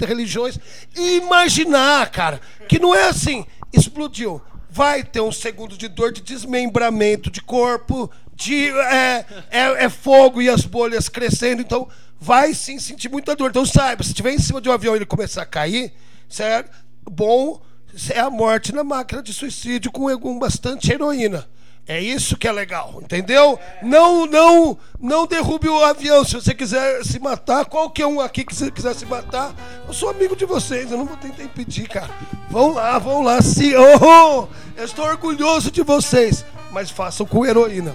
religiões, e imaginar, cara, que não é assim, explodiu. Vai ter um segundo de dor, de desmembramento de corpo, é fogo e as bolhas crescendo, então vai sim sentir muita dor. Então saiba, se estiver em cima de um avião e ele começar a cair, certo? Bom, é a morte na máquina de suicídio com bastante heroína. É isso que é legal, entendeu? Não derrube o avião. Se você quiser se matar, qualquer um aqui que quiser se matar, eu sou amigo de vocês, eu não vou tentar impedir, cara. Vão lá, sim. Eu estou orgulhoso de vocês, mas façam com heroína.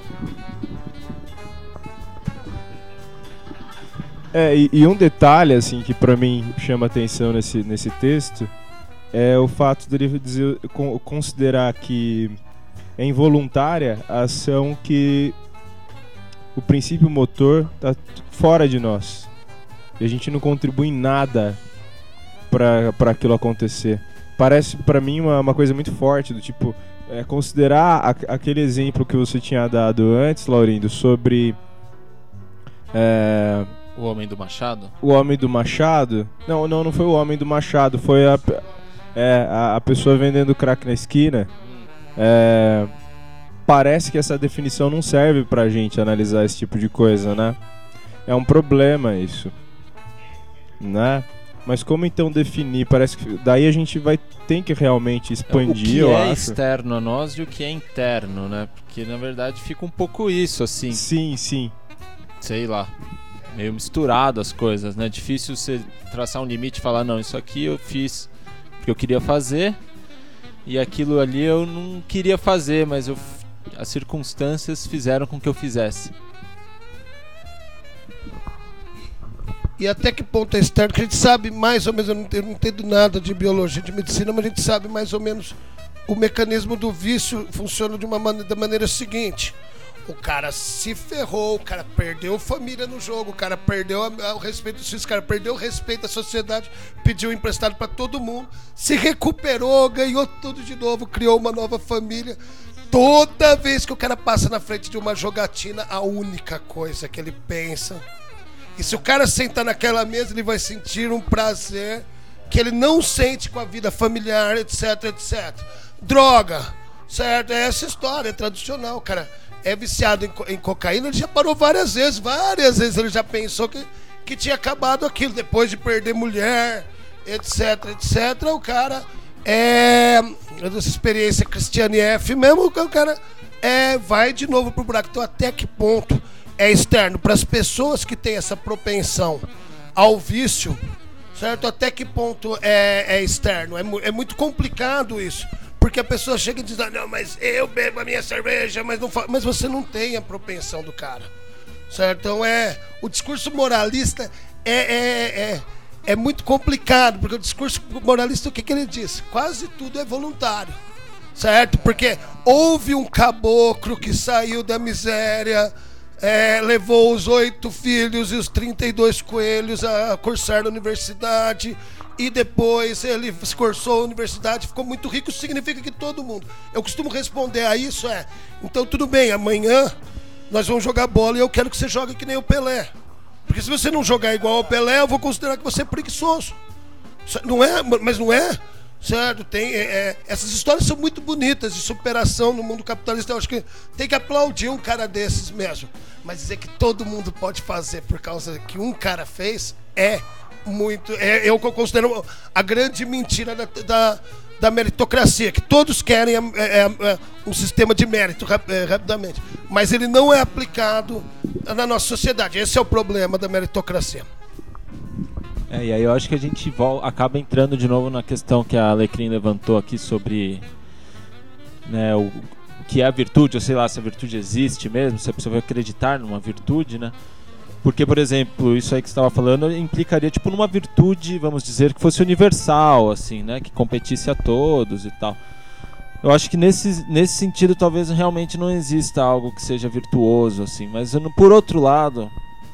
E um detalhe, assim, que pra mim chama atenção nesse texto é o fato dele considerar que é involuntária a ação que o princípio motor está fora de nós. E a gente não contribui em nada para aquilo acontecer. Parece para mim uma coisa muito forte, do tipo, considerar aquele exemplo que você tinha dado antes, Laurindo, sobre... O Homem do Machado? O Homem do Machado? Não foi o Homem do Machado, foi a pessoa vendendo crack na esquina. Parece que essa definição não serve pra gente analisar esse tipo de coisa, né? É um problema isso, né? Mas como então definir? Parece que daí a gente tem que realmente expandir, eu acho. O que é externo a nós e o que é interno, né? Porque na verdade fica um pouco isso, assim. Sim. Sei lá, meio misturado as coisas, né? Difícil você traçar um limite e falar, não, isso aqui eu fiz porque eu queria fazer e aquilo ali eu não queria fazer, mas as circunstâncias fizeram com que eu fizesse. E até que ponto é externo? Que a gente sabe mais ou menos, eu não entendo nada de biologia, de medicina, mas a gente sabe mais ou menos o mecanismo do vício funciona da maneira seguinte. O cara se ferrou, o cara perdeu família no jogo, o cara perdeu o respeito dos filhos, o cara perdeu o respeito da sociedade, pediu emprestado pra todo mundo, se recuperou, ganhou tudo de novo, criou uma nova família. Toda vez que o cara passa na frente de uma jogatina, a única coisa que ele pensa... E se o cara sentar naquela mesa, ele vai sentir um prazer que ele não sente com a vida familiar, etc, etc. Droga, certo? É essa história, é tradicional, cara. É viciado em cocaína, ele já parou várias vezes ele já pensou que tinha acabado aquilo, depois de perder mulher, etc, etc. O cara essa experiência Christiane F mesmo, o cara vai de novo pro buraco. Então até que ponto é externo? Para as pessoas que têm essa propensão ao vício, certo? Até que ponto é externo? É muito complicado isso. Porque a pessoa chega e diz, não, mas eu bebo a minha cerveja, mas você não tem a propensão do cara, certo? Então o discurso moralista é muito complicado, porque o discurso moralista, o que ele diz? Quase tudo é voluntário, certo? Porque houve um caboclo que saiu da miséria, levou os 8 filhos e os 32 coelhos a cursar na universidade, e depois ele cursou a universidade, ficou muito rico. Isso significa que todo mundo... Eu costumo responder a isso, então tudo bem, amanhã nós vamos jogar bola e eu quero que você jogue que nem o Pelé. Porque se você não jogar igual ao Pelé, eu vou considerar que você é preguiçoso. Não é? Mas não é? Certo? Essas histórias são muito bonitas de superação no mundo capitalista. Eu acho que tem que aplaudir um cara desses mesmo. Mas dizer que todo mundo pode fazer por causa que um cara fez muito... eu considero a grande mentira da meritocracia, que todos querem um sistema de mérito rapidamente, mas ele não é aplicado na nossa sociedade. Esse é o problema da meritocracia. E aí eu acho que a gente acaba entrando de novo na questão que a Alecrim levantou aqui sobre, né, o que é a virtude, ou sei lá, se a virtude existe mesmo, se a pessoa vai acreditar numa virtude, né? Porque, por exemplo, isso aí que você estava falando implicaria tipo numa virtude, vamos dizer, que fosse universal, assim, né? Que competisse a todos e tal. Eu acho que nesse sentido talvez realmente não exista algo que seja virtuoso, assim. Mas por outro lado,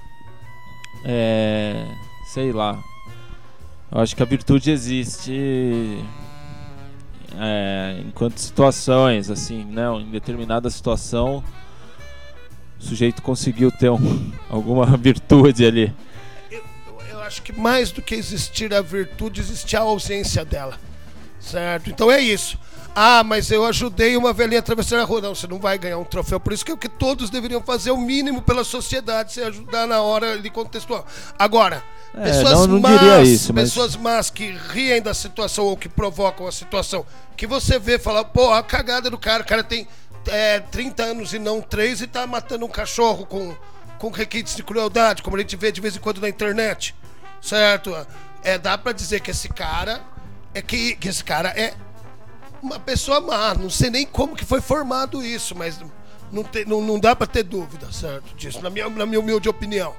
sei lá, eu acho que a virtude existe enquanto situações, assim, né? Em determinada situação O sujeito conseguiu ter alguma virtude ali. acho que mais do que existir a virtude, existe a ausência dela, certo? Então é isso. Ah, mas eu ajudei uma velhinha a atravessar a rua. Não, você não vai ganhar um troféu. Por isso que é o que todos deveriam fazer, o mínimo pela sociedade, se ajudar na hora de contextual. Agora, pessoas não más, diria isso, mas... pessoas más que riem da situação ou que provocam a situação, que você vê e fala, pô, a cagada do cara, o cara tem 30 anos e não 3 e tá matando um cachorro com requintes de crueldade, como a gente vê de vez em quando na internet, certo? Dá pra dizer que esse cara que esse cara é uma pessoa má. Não sei nem como que foi formado isso, mas não dá pra ter dúvida, certo, disso, na minha humilde opinião.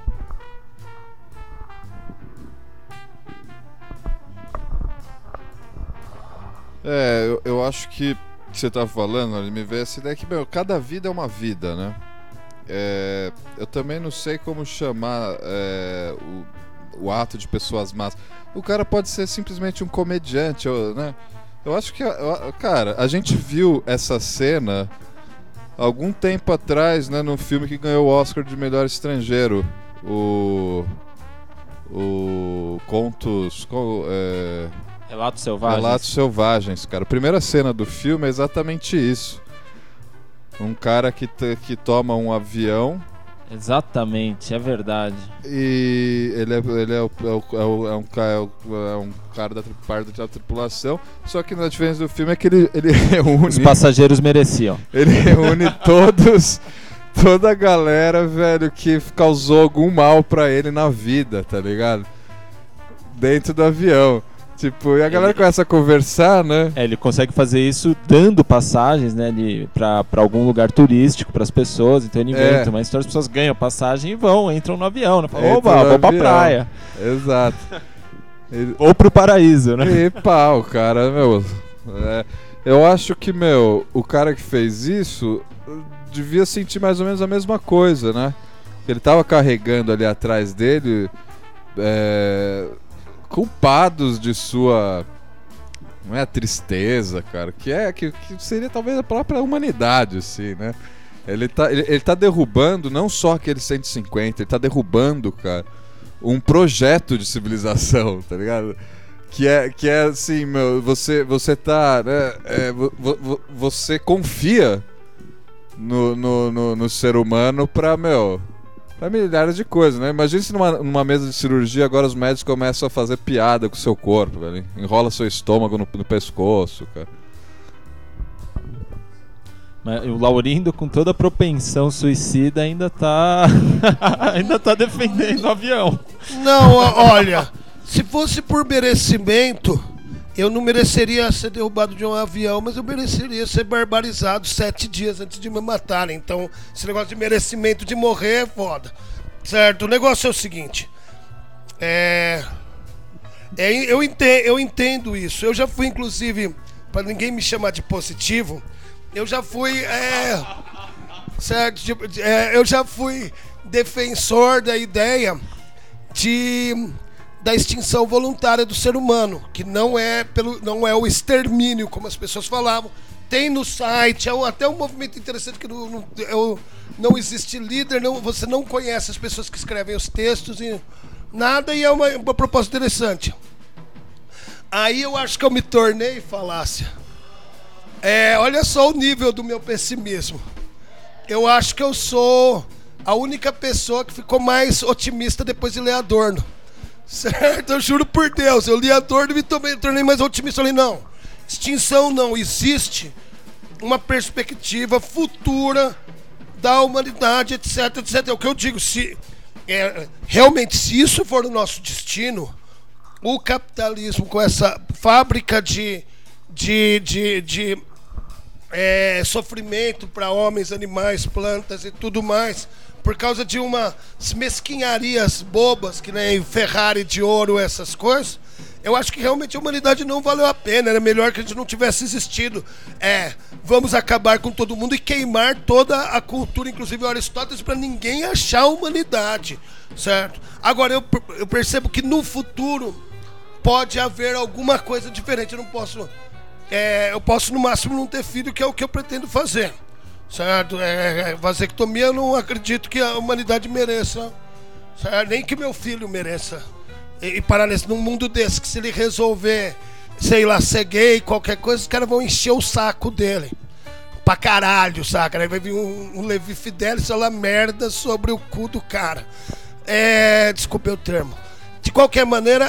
Eu acho que você tá falando, ele me veio essa ideia que, cada vida é uma vida, né? Eu também não sei como chamar o ato de pessoas más. O cara pode ser simplesmente um comediante, né? Eu acho que, cara, a gente viu essa cena algum tempo atrás, né, num filme que ganhou o Oscar de melhor estrangeiro, o Contos... Relatos Selvagens. Relatos Selvagens, cara. A primeira cena do filme é exatamente isso. Um cara que toma um avião. Exatamente, é verdade. E ele é um cara da parte da tripulação. Só que a diferença do filme é que ele reúne... Os passageiros mereciam. Ele reúne toda a galera, velho, que causou algum mal pra ele na vida, tá ligado? Dentro do avião. Tipo, e a galera começa a conversar, né? Ele consegue fazer isso dando passagens, né, pra algum lugar turístico pras pessoas. Então ele inventa uma história, as pessoas ganham passagem e entram no avião, né? Falam, oba, vou pra praia. Exato. Ou pro paraíso, né? E pau, cara, eu acho que, o cara que fez isso devia sentir mais ou menos a mesma coisa, né? Ele tava carregando ali atrás dele... culpados de sua, não é a tristeza, cara, que seria talvez a própria humanidade, assim, né? Ele tá derrubando não só aqueles 150, ele tá derrubando, cara, um projeto de civilização, tá ligado? Que é assim, você tá, né, você confia no ser humano pra milhares de coisas, né? Imagina se numa mesa de cirurgia agora os médicos começam a fazer piada com o seu corpo, velho. Enrola seu estômago no pescoço, cara. Mas o Laurindo, com toda a propensão suicida, ainda tá defendendo o avião. Não, olha, se fosse por merecimento, eu não mereceria ser derrubado de um avião, mas eu mereceria ser barbarizado 7 dias antes de me matarem. Então, esse negócio de merecimento de morrer é foda, certo? O negócio é o seguinte, eu entendo isso. Eu já fui, inclusive, para ninguém me chamar de positivo, eu já fui, certo? Eu já fui defensor da ideia da extinção voluntária do ser humano, que não é o extermínio, como as pessoas falavam. Tem no site, até um movimento interessante que não existe líder, você não conhece as pessoas que escrevem os textos e nada, e é uma proposta interessante. Aí eu acho que eu me tornei falácia. Olha só o nível do meu pessimismo. Eu acho que eu sou a única pessoa que ficou mais otimista depois de ler Adorno. Certo, eu juro por Deus, eu li Adorno e me tornei mais otimista. Eu falei, não, extinção não, existe uma perspectiva futura da humanidade, etc, etc. É o que eu digo, realmente, se isso for o nosso destino, o capitalismo com essa fábrica de sofrimento para homens, animais, plantas e tudo mais, por causa de umas mesquinharias bobas, que nem Ferrari de ouro, essas coisas, eu acho que realmente a humanidade não valeu a pena. Era melhor que a gente não tivesse existido. Vamos acabar com todo mundo e queimar toda a cultura, inclusive Aristóteles, para ninguém achar a humanidade, certo? Agora, eu percebo que no futuro pode haver alguma coisa diferente. Eu posso no máximo não ter filho, que é o que eu pretendo fazer. Certo? Vasectomia eu não acredito que a humanidade mereça, certo? Nem que meu filho mereça E parece num mundo desse que se ele resolver, sei lá, ser gay, qualquer coisa, os caras vão encher o saco dele. Pra caralho, saca? Aí vai vir um Levi Fidelis falar merda sobre o cu do cara. Desculpe o termo. De qualquer maneira,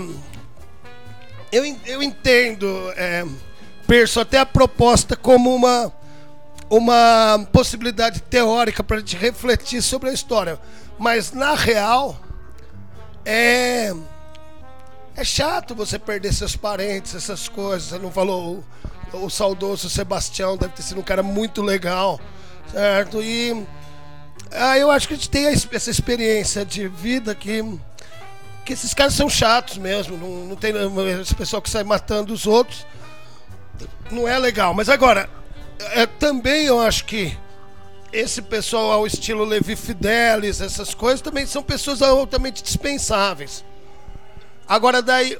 eu entendo, penso até a proposta como uma possibilidade teórica pra gente refletir sobre a história. Mas, na real, é chato você perder seus parentes, essas coisas. Você não falou... O saudoso Sebastião deve ter sido um cara muito legal, certo? E eu acho que a gente tem essa experiência de vida que esses caras são chatos mesmo. Não tem esse pessoal que sai matando os outros. Não é legal. Mas agora, também eu acho que esse pessoal ao estilo Levi Fidelis, essas coisas, também são pessoas altamente dispensáveis. Agora daí...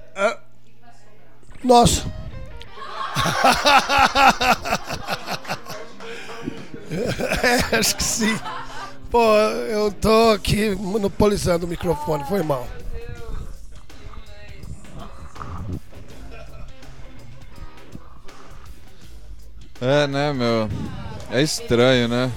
Nossa... acho que sim. Pô, eu tô aqui monopolizando o microfone, foi mal. Né, meu? É estranho, né?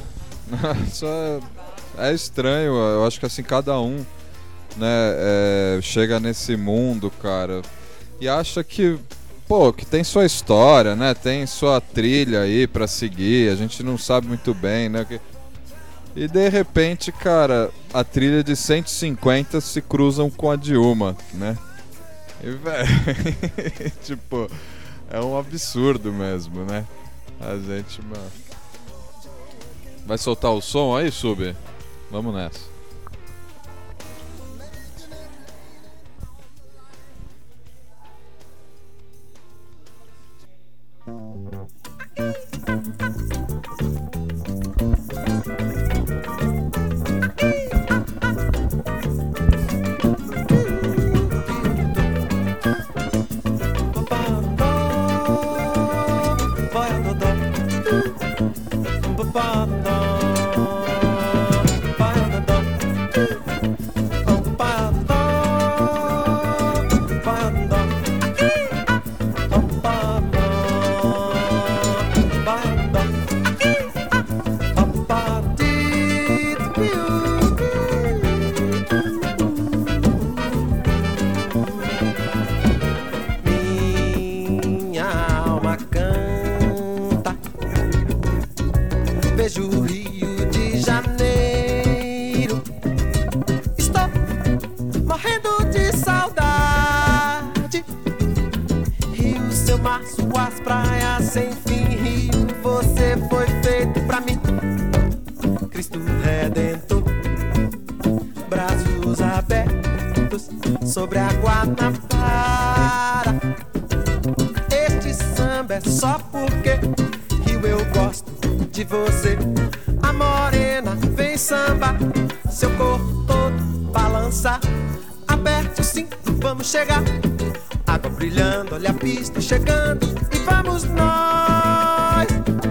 É estranho, eu acho que assim, cada um, né, chega nesse mundo, cara, e acha que que tem sua história, né? Tem sua trilha aí pra seguir, a gente não sabe muito bem, né? E de repente, cara, a trilha de 150 se cruzam com a de uma, né? E, velho, tipo, é um absurdo mesmo, né? A gente, mano... Vai soltar o som aí, Sub? Vamos nessa. Sobre a Guanabara. Este samba é só porque Rio eu gosto de você. A morena vem samba, seu corpo todo balança. Aperte o cinto, vamos chegar. Água brilhando, olha a pista chegando. E vamos nós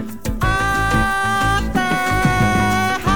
à terra.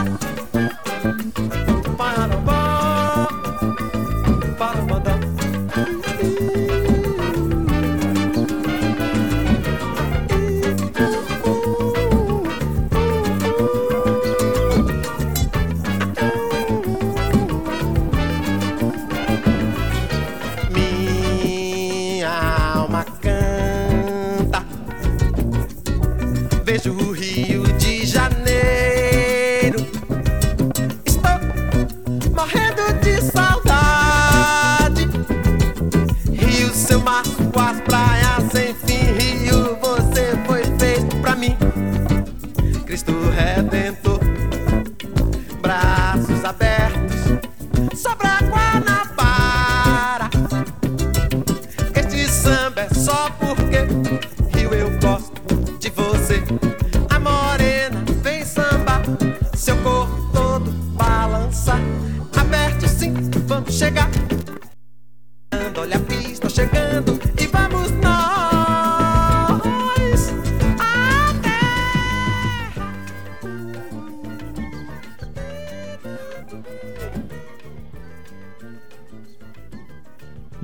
Vejo o Rio de Janeiro, estou morrendo de saudade. Rio, seu mar, suas praias sem fim. Rio, você foi feito pra mim. Cristo Redentor, braços abertos sobre a Guanabara. Este samba é só porque Rio eu gosto de você. A morena vem samba, seu corpo todo balança. Aperte o cinto, vamos chegar. Olha a pista chegando e vamos nós à terra.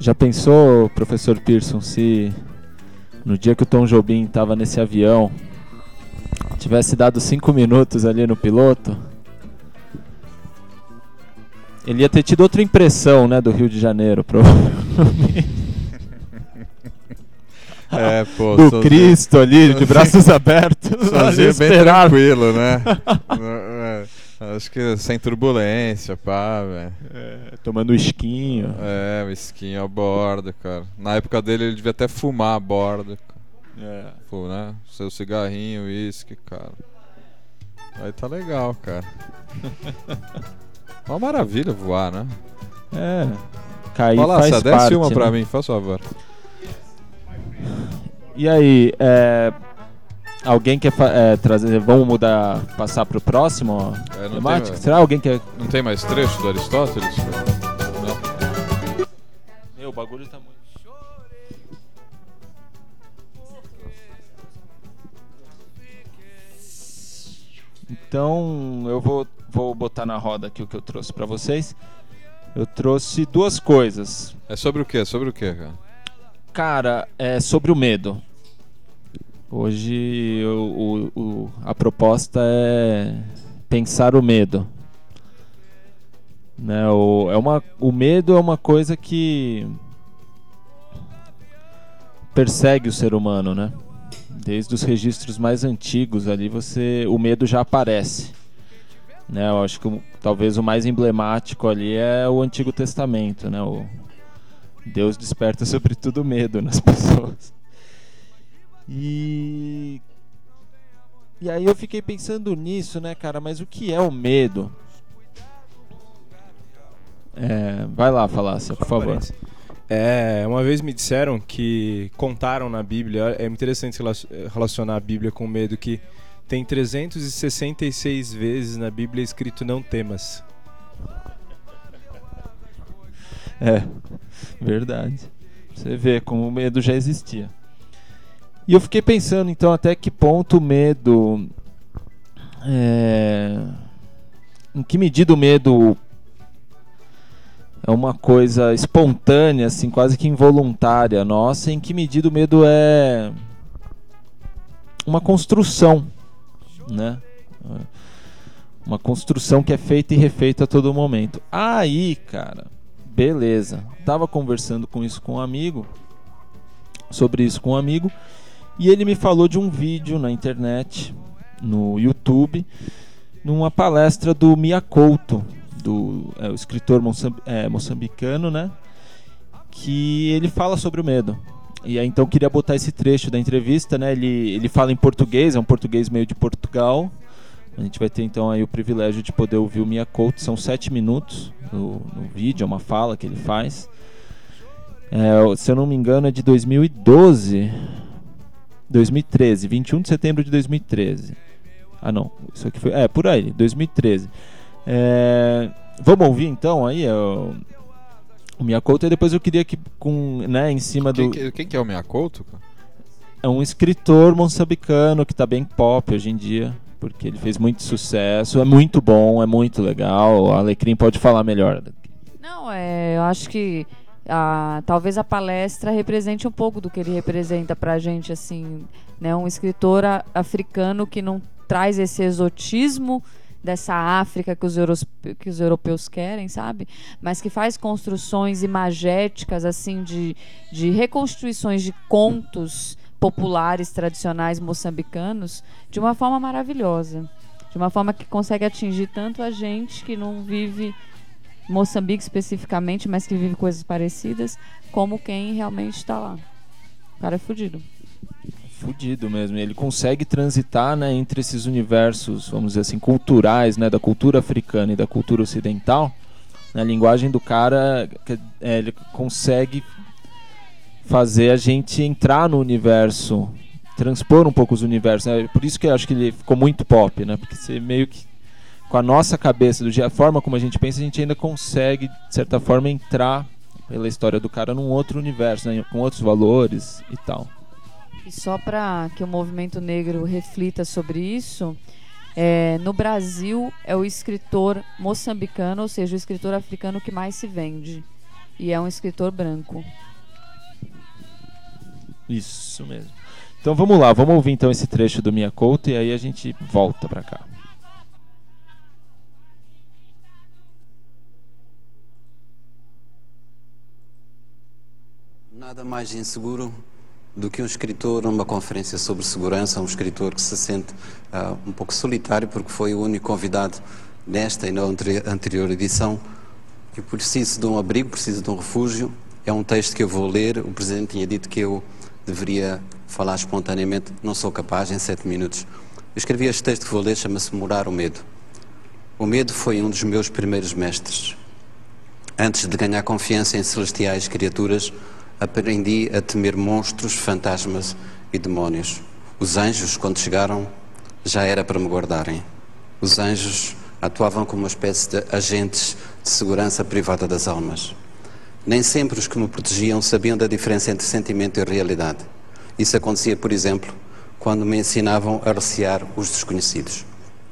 Já pensou, professor Pearson, se no dia que o Tom Jobim estava nesse avião tivesse dado 5 minutos ali no piloto, ele ia ter tido outra impressão, né, do Rio de Janeiro, provavelmente. Do Cristo ali, de braços abertos. Sozinho bem tranquilo, né? Acho que sem turbulência, pá, velho. Tomando esquinho. O esquinho a bordo, cara. Na época dele ele devia até fumar a bordo. Pô, né? Seu cigarrinho, uísque, cara. Aí tá legal, cara. Uma maravilha voar, né? Cair fala, faz desce parte, uma pra né? mim, faz favor. E aí, alguém quer trazer... Vamos mudar, passar pro próximo temática? Será alguém quer... Não tem mais trecho do Aristóteles? Não. Meu, o bagulho tá muito... Então, eu vou botar na roda aqui o que eu trouxe pra vocês. Eu trouxe 2 coisas. É sobre o quê? Sobre o quê, cara? Cara, é sobre o medo. Hoje a proposta é pensar o medo. Né? O medo é uma coisa que persegue o ser humano, né? Desde os registros mais antigos ali, o medo já aparece. Né? Eu acho que talvez o mais emblemático ali é o Antigo Testamento, né? Deus desperta sobretudo medo nas pessoas. E aí eu fiquei pensando nisso, né, cara? Mas o que é o medo? Vai lá, Falácia, por favor. Uma vez me disseram que contaram na Bíblia, é interessante relacionar a Bíblia com o medo, que tem 366 vezes na Bíblia escrito não temas. Verdade. Você vê como o medo já existia. E eu fiquei pensando, então, até que ponto o medo... Em que medida o medo é uma coisa espontânea, assim, quase que involuntária nossa, em que medida o medo é uma construção, né? Uma construção que é feita e refeita a todo momento. Aí, cara, beleza. Tava conversando sobre isso com um amigo, e ele me falou de um vídeo na internet, no YouTube, numa palestra do Mia Couto, o escritor moçambicano, né? Que ele fala sobre o medo. E aí, então, queria botar esse trecho da entrevista, né? Ele fala em português, é um português meio de Portugal. A gente vai ter, então, aí o privilégio de poder ouvir o Mia Couto. São 7 minutos no vídeo, é uma fala que ele faz. Se eu não me engano, é de 2013, 21 de setembro de 2013. Ah, não, isso aqui foi... por aí, 2013. Vamos ouvir, então, aí o Mia Couto, e depois eu queria que, em cima do... Quem que é o Mia Couto? É um escritor moçambicano que tá bem pop hoje em dia, porque ele fez muito sucesso, é muito bom, é muito legal. O Alecrim pode falar melhor. Não, eu acho que talvez a palestra represente um pouco do que ele representa pra gente, assim, né? Um escritor africano que não traz esse exotismo dessa África que os europeus querem, sabe? Mas que faz construções imagéticas, assim, de reconstituições de contos populares, tradicionais moçambicanos, de uma forma maravilhosa. De uma forma que consegue atingir tanto a gente que não vive Moçambique especificamente, mas que vive coisas parecidas, como quem realmente está lá. O cara é fudido. Fudido mesmo. Ele consegue transitar, né, entre esses universos, vamos dizer assim, culturais, né, da cultura africana e da cultura ocidental. Na linguagem do cara, ele consegue fazer a gente entrar no universo, transpor um pouco os universos, né? Por isso que eu acho que ele ficou muito pop, né? Porque você meio que, com a nossa cabeça, a forma como a gente pensa, a gente ainda consegue, de certa forma, entrar pela história do cara num outro universo, né, com outros valores e tal. E só para que o movimento negro reflita sobre isso, no Brasil é o escritor moçambicano, ou seja, o escritor africano que mais se vende. e é um escritor branco. Isso mesmo. Então vamos lá, vamos ouvir então esse trecho do Mia Couto e aí a gente volta pra cá. Nada mais inseguro do que um escritor numa conferência sobre segurança, um escritor que se sente um pouco solitário porque foi o único convidado nesta e na anterior edição e preciso de um abrigo, preciso de um refúgio. É um texto que eu vou ler. O Presidente tinha dito que eu deveria falar espontaneamente, não sou capaz em 7 minutos. Eu escrevi este texto que vou ler, chama-se Morar o Medo. O medo foi um dos meus primeiros mestres. Antes de ganhar confiança em celestiais criaturas, aprendi a temer monstros, fantasmas e demónios. Os anjos, quando chegaram, já era para me guardarem. Os anjos atuavam como uma espécie de agentes de segurança privada das almas. Nem sempre os que me protegiam sabiam da diferença entre sentimento e realidade. Isso acontecia, por exemplo, quando me ensinavam a recear os desconhecidos.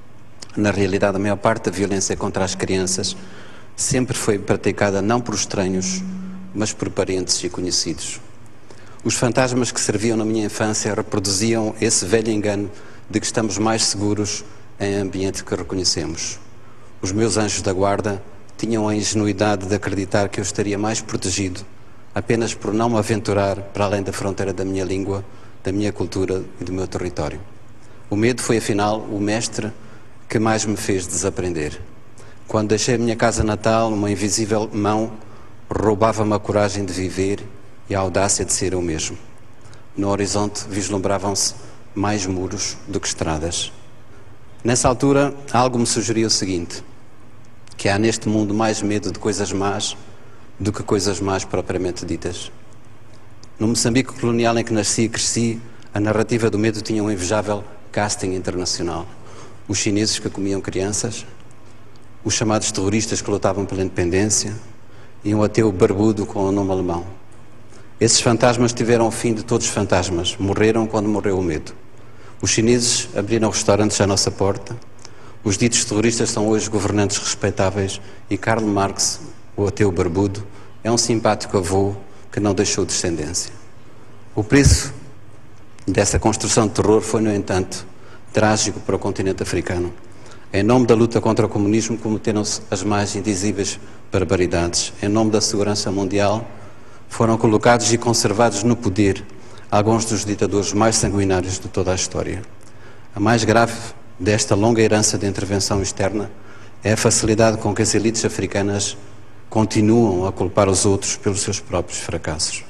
Na realidade, a maior parte da violência contra as crianças sempre foi praticada não por estranhos, mas por parentes e conhecidos. Os fantasmas que serviam na minha infância reproduziam esse velho engano de que estamos mais seguros em ambiente que reconhecemos. Os meus anjos da guarda tinham a ingenuidade de acreditar que eu estaria mais protegido apenas por não me aventurar para além da fronteira da minha língua, da minha cultura e do meu território. O medo foi, afinal, o mestre que mais me fez desaprender. Quando deixei a minha casa natal, uma invisível mão roubava-me a coragem de viver e a audácia de ser eu mesmo. No horizonte vislumbravam-se mais muros do que estradas. Nessa altura, algo me sugeria o seguinte, que há neste mundo mais medo de coisas más do que coisas más propriamente ditas. No Moçambique colonial em que nasci e cresci, a narrativa do medo tinha um invejável casting internacional. Os chineses que comiam crianças, os chamados terroristas que lutavam pela independência e um ateu barbudo com o nome alemão. Esses fantasmas tiveram o fim de todos os fantasmas. Morreram quando morreu o medo. Os chineses abriram restaurantes à nossa porta. Os ditos terroristas são hoje governantes respeitáveis e Karl Marx, o ateu barbudo, é um simpático avô que não deixou descendência. O preço dessa construção de terror foi, no entanto, trágico para o continente africano. Em nome da luta contra o comunismo cometeram-se as mais indizíveis barbaridades. Em nome da segurança mundial foram colocados e conservados no poder alguns dos ditadores mais sanguinários de toda a história. A mais grave desta longa herança de intervenção externa é a facilidade com que as elites africanas continuam a culpar os outros pelos seus próprios fracassos.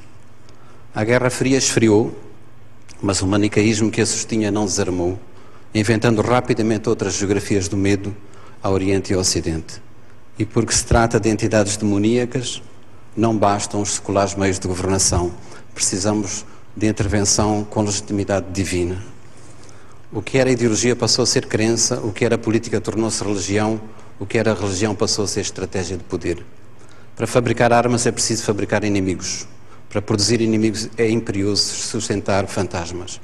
A Guerra Fria esfriou, mas o manicaísmo que a sustinha não desarmou, inventando rapidamente outras geografias do medo ao Oriente e ao Ocidente. E porque se trata de entidades demoníacas, não bastam os seculares meios de governação. Precisamos de intervenção com legitimidade divina. O que era ideologia passou a ser crença, o que era política tornou-se religião, o que era religião passou a ser estratégia de poder. Para fabricar armas é preciso fabricar inimigos. Para produzir inimigos é imperioso sustentar fantasmas.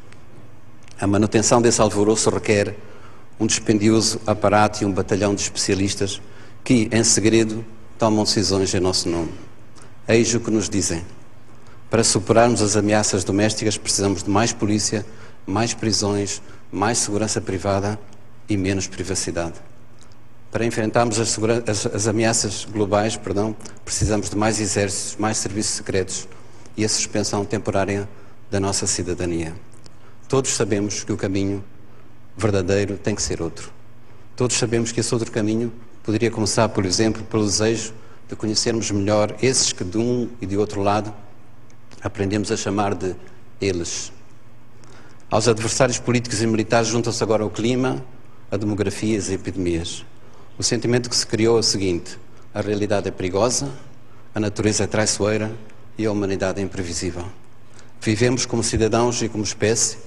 A manutenção desse alvoroço requer um dispendioso aparato e um batalhão de especialistas que, em segredo, tomam decisões em nosso nome. Eis o que nos dizem. Para superarmos as ameaças domésticas precisamos de mais polícia, mais prisões, mais segurança privada e menos privacidade. Para enfrentarmos as ameaças globais, precisamos de mais exércitos, mais serviços secretos e a suspensão temporária da nossa cidadania. Todos sabemos que o caminho verdadeiro tem que ser outro. Todos sabemos que esse outro caminho poderia começar, por exemplo, pelo desejo de conhecermos melhor esses que de um e de outro lado aprendemos a chamar de eles. Aos adversários políticos e militares juntam-se agora o clima, a demografia e as epidemias. O sentimento que se criou é o seguinte: a realidade é perigosa, a natureza é traiçoeira e a humanidade é imprevisível. Vivemos como cidadãos e como espécie,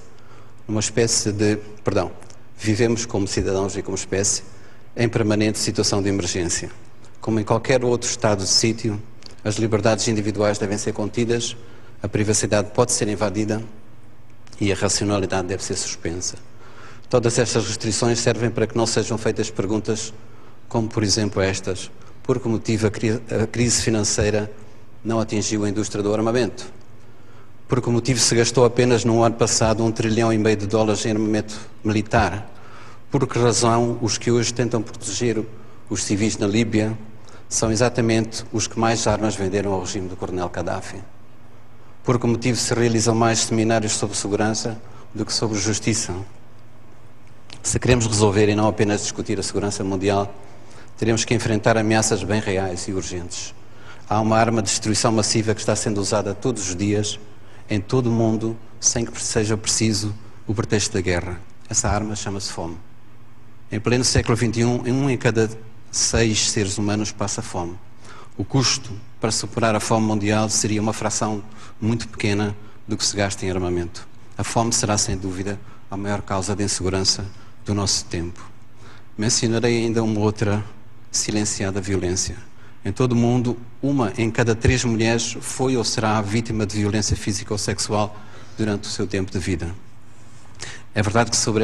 vivemos como cidadãos e como espécie em permanente situação de emergência. Como em qualquer outro estado de sítio, as liberdades individuais devem ser contidas, a privacidade pode ser invadida e a racionalidade deve ser suspensa. Todas estas restrições servem para que não sejam feitas perguntas como, por exemplo, estas: por que motivo a crise financeira não atingiu a indústria do armamento? Por que motivo se gastou apenas no ano passado $1,5 trilhão de dólares em armamento militar? Por que razão os que hoje tentam proteger os civis na Líbia são exatamente os que mais armas venderam ao regime do Coronel Gaddafi? Por que motivo se realizam mais seminários sobre segurança do que sobre justiça? Se queremos resolver e não apenas discutir a segurança mundial, teremos que enfrentar ameaças bem reais e urgentes. Há uma arma de destruição massiva que está sendo usada todos os dias, em todo o mundo, sem que seja preciso o pretexto da guerra. Essa arma chama-se fome. Em pleno século XXI, 1 em cada 6 seres humanos passa fome. O custo para superar a fome mundial seria uma fração muito pequena do que se gasta em armamento. A fome será, sem dúvida, a maior causa de insegurança do nosso tempo. Mencionarei ainda uma outra silenciada violência. Em todo o mundo, 1 em cada 3 mulheres foi ou será vítima de violência física ou sexual durante o seu tempo de vida. É verdade que sobre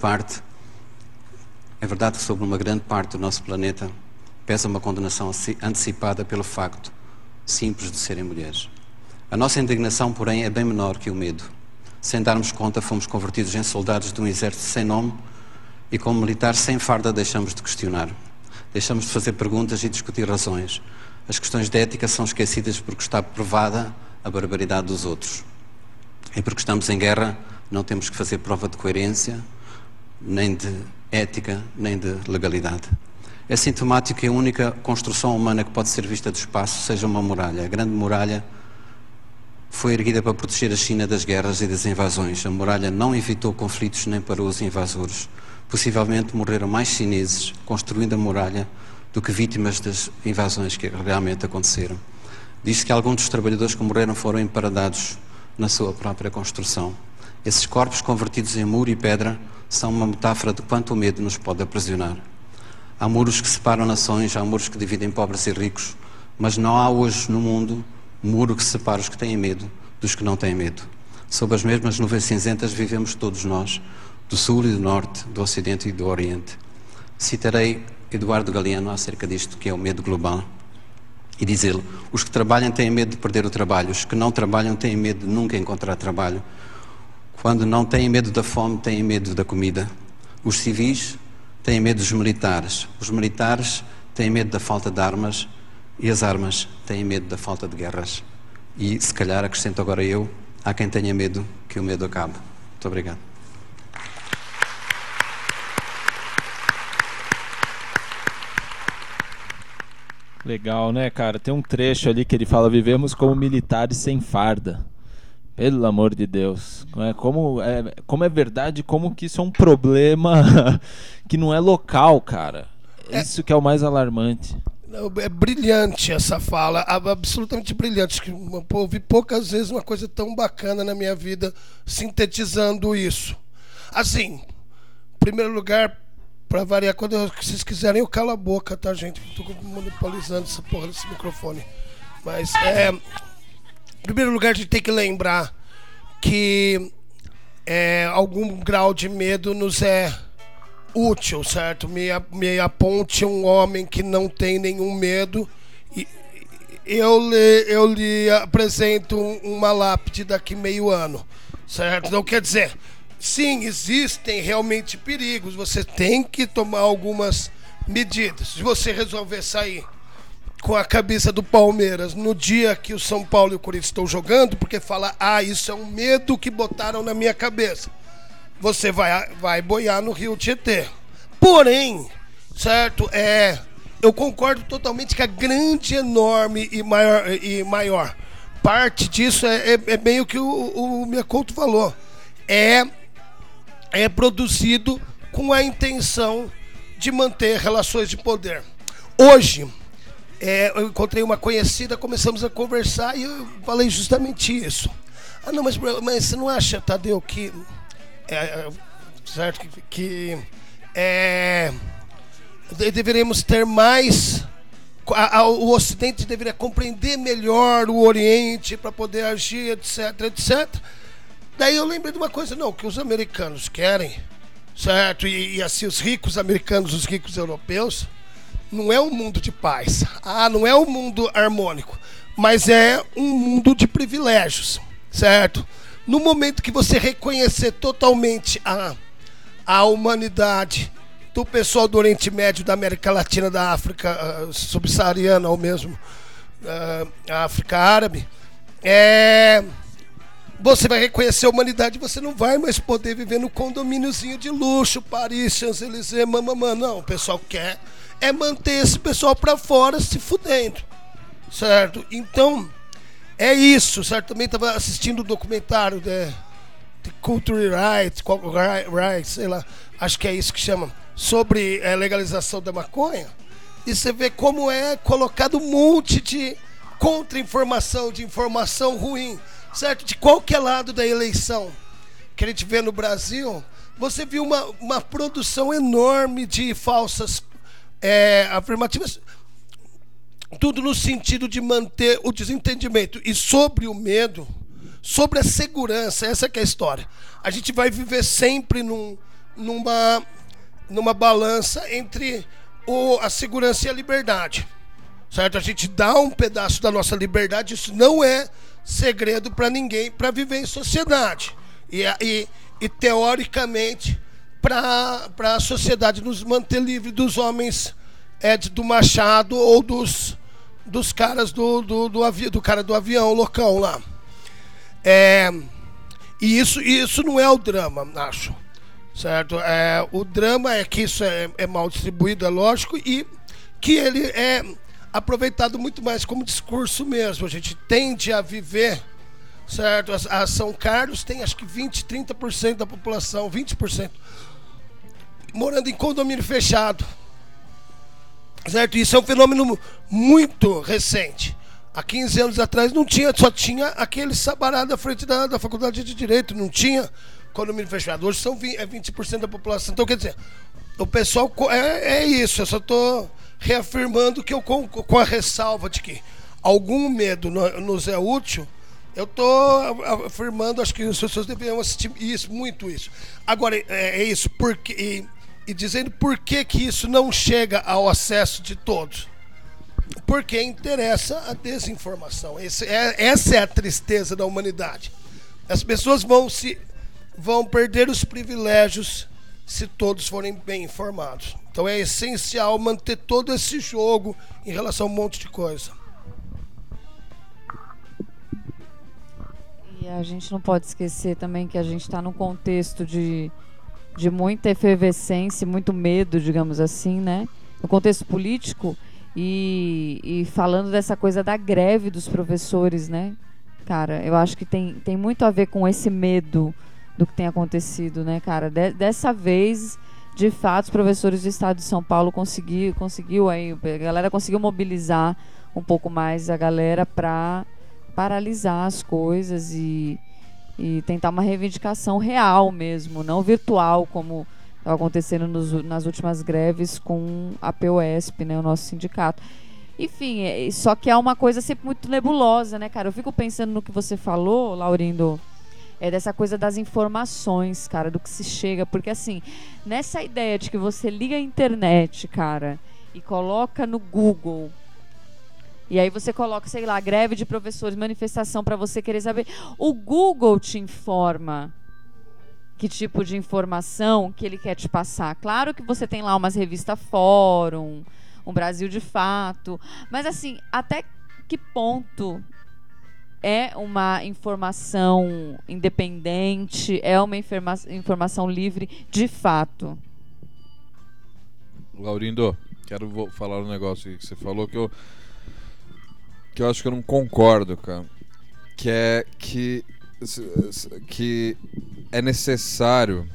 uma grande parte do nosso planeta pesa uma condenação antecipada pelo facto simples de serem mulheres. A nossa indignação, porém, é bem menor que o medo. Sem darmos conta, fomos convertidos em soldados de um exército sem nome e, como militares sem farda, deixamos de questionar. Deixamos de fazer perguntas e discutir razões. As questões de ética são esquecidas porque está provada a barbaridade dos outros. E porque estamos em guerra, não temos que fazer prova de coerência, nem de ética, nem de legalidade. É sintomático que a única construção humana que pode ser vista do espaço seja uma muralha. A Grande Muralha foi erguida para proteger a China das guerras e das invasões. A muralha não evitou conflitos nem parou os invasores. Possivelmente morreram mais chineses construindo a muralha do que vítimas das invasões que realmente aconteceram. Diz-se que alguns dos trabalhadores que morreram foram emparadados na sua própria construção. Esses corpos convertidos em muro e pedra são uma metáfora de quanto o medo nos pode aprisionar. Há muros que separam nações, há muros que dividem pobres e ricos, mas não há hoje no mundo um muro que separa os que têm medo dos que não têm medo. Sob as mesmas nuvens cinzentas vivemos todos nós, do Sul e do Norte, do Ocidente e do Oriente. Citarei Eduardo Galeano acerca disto, que é o medo global, e dizer-lhe: os que trabalham têm medo de perder o trabalho, os que não trabalham têm medo de nunca encontrar trabalho. Quando não têm medo da fome, têm medo da comida. Os civis têm medo dos militares, os militares têm medo da falta de armas e as armas têm medo da falta de guerras. E, se calhar, acrescento agora eu, há quem tenha medo que o medo acabe. Muito obrigado. Legal, né, cara? Tem um trecho ali que ele fala: vivemos como militares sem farda. Pelo amor de Deus. Como é verdade, como que isso é um problema que não é local, cara. Isso que é o mais alarmante. É brilhante essa fala, absolutamente brilhante. Eu ouvi poucas vezes uma coisa tão bacana na minha vida sintetizando isso. Assim, em primeiro lugar, pra variar, quando vocês quiserem eu calo a boca, tá, gente? Tô monopolizando essa porra desse microfone. Mas, em primeiro lugar, a gente tem que lembrar que algum grau de medo nos é útil, certo? Me aponte um homem que não tem nenhum medo e eu lhe apresento uma lápide daqui meio ano, certo? Então, quer dizer, sim, existem realmente perigos, você tem que tomar algumas medidas. Se você resolver sair com a cabeça do Palmeiras no dia que o São Paulo e o Corinthians estão jogando, porque fala: isso é um medo que botaram na minha cabeça, você vai boiar no Rio Tietê. Porém, certo, eu concordo totalmente que a grande, enorme e maior parte disso é meio que o Miyakoto falou, é produzido com a intenção de manter relações de poder. Hoje, eu encontrei uma conhecida, começamos a conversar e eu falei justamente isso. Não, mas você não acha, Tadeu, que certo, que deveríamos ter mais, o Ocidente deveria compreender melhor o Oriente para poder agir, etc, etc. Daí eu lembrei de uma coisa, que os americanos querem, certo, e assim os ricos americanos, os ricos europeus, não é um mundo de paz, não é um mundo harmônico, mas é um mundo de privilégios, certo? No momento que você reconhecer totalmente a humanidade do pessoal do Oriente Médio, da América Latina, da África subsaariana ou mesmo a África Árabe, você vai reconhecer a humanidade e você não vai mais poder viver no condomíniozinho de luxo, Paris, Champs-Élysées, mamamã. Não, o pessoal quer manter esse pessoal pra fora se fudendo, certo? Então, é isso, certo? Também estava assistindo o documentário de Culture Rights, sei lá, acho que é isso que chama, sobre a legalização da maconha, e você vê como é colocado um monte de contra-informação, de informação ruim, certo? De qualquer lado da eleição que a gente vê no Brasil, você viu uma produção enorme de falsas afirmativas, tudo no sentido de manter o desentendimento. E sobre o medo, sobre a segurança, essa que é a história. A gente vai viver sempre numa balança entre a segurança e a liberdade, certo? A gente dá um pedaço da nossa liberdade, isso não é segredo para ninguém, para viver em sociedade. E teoricamente, para a sociedade nos manter livre dos homens do machado ou dos caras do cara do avião loucão lá. E isso não é o drama, acho, certo? O drama é que isso é mal distribuído, é lógico, e que ele é aproveitado muito mais como discurso mesmo. A gente tende a viver, certo? A São Carlos tem acho que 30% da população, 20%, morando em condomínio fechado, certo? Isso é um fenômeno muito recente. Há 15 anos atrás não tinha, só tinha aquele sabará da frente da Faculdade de Direito, não tinha condomínio fechado. Hoje são 20% da população. Então, quer dizer, o pessoal é isso. Eu só estou reafirmando que eu, com a ressalva de que algum medo nos é útil, eu estou afirmando, acho que as pessoas deveriam assistir muito isso. Agora, é isso, porque, e dizendo por que isso não chega ao acesso de todos. Porque interessa a desinformação. Essa é a tristeza da humanidade. As pessoas vão perder os privilégios se todos forem bem informados. Então é essencial manter todo esse jogo em relação a um monte de coisa. E a gente não pode esquecer também que a gente está num contexto de muita efervescência, muito medo, digamos assim, né? No contexto político. E falando dessa coisa da greve dos professores, né? Cara, eu acho que tem muito a ver com esse medo do que tem acontecido, né, cara? Dessa vez, de fato, os professores do estado de São Paulo conseguiu aí, a galera conseguiu mobilizar um pouco mais a galera para paralisar as coisas e tentar uma reivindicação real mesmo, não virtual, como estava acontecendo nas últimas greves com a POSP, né, o nosso sindicato. Enfim, só que é uma coisa sempre muito nebulosa, né, cara? Eu fico pensando no que você falou, Laurindo, dessa coisa das informações, cara, do que se chega. Porque, assim, nessa ideia de que você liga a internet, cara, e coloca no Google, e aí você coloca, sei lá, greve de professores, manifestação para você querer saber, o Google te informa que tipo de informação que ele quer te passar. Claro que você tem lá umas revistas Fórum, um Brasil de Fato, mas assim, até que ponto é uma informação independente, é uma informação livre de fato? Laurindo, quero falar um negócio que você falou que eu acho que eu não concordo, cara. Que é que é necessário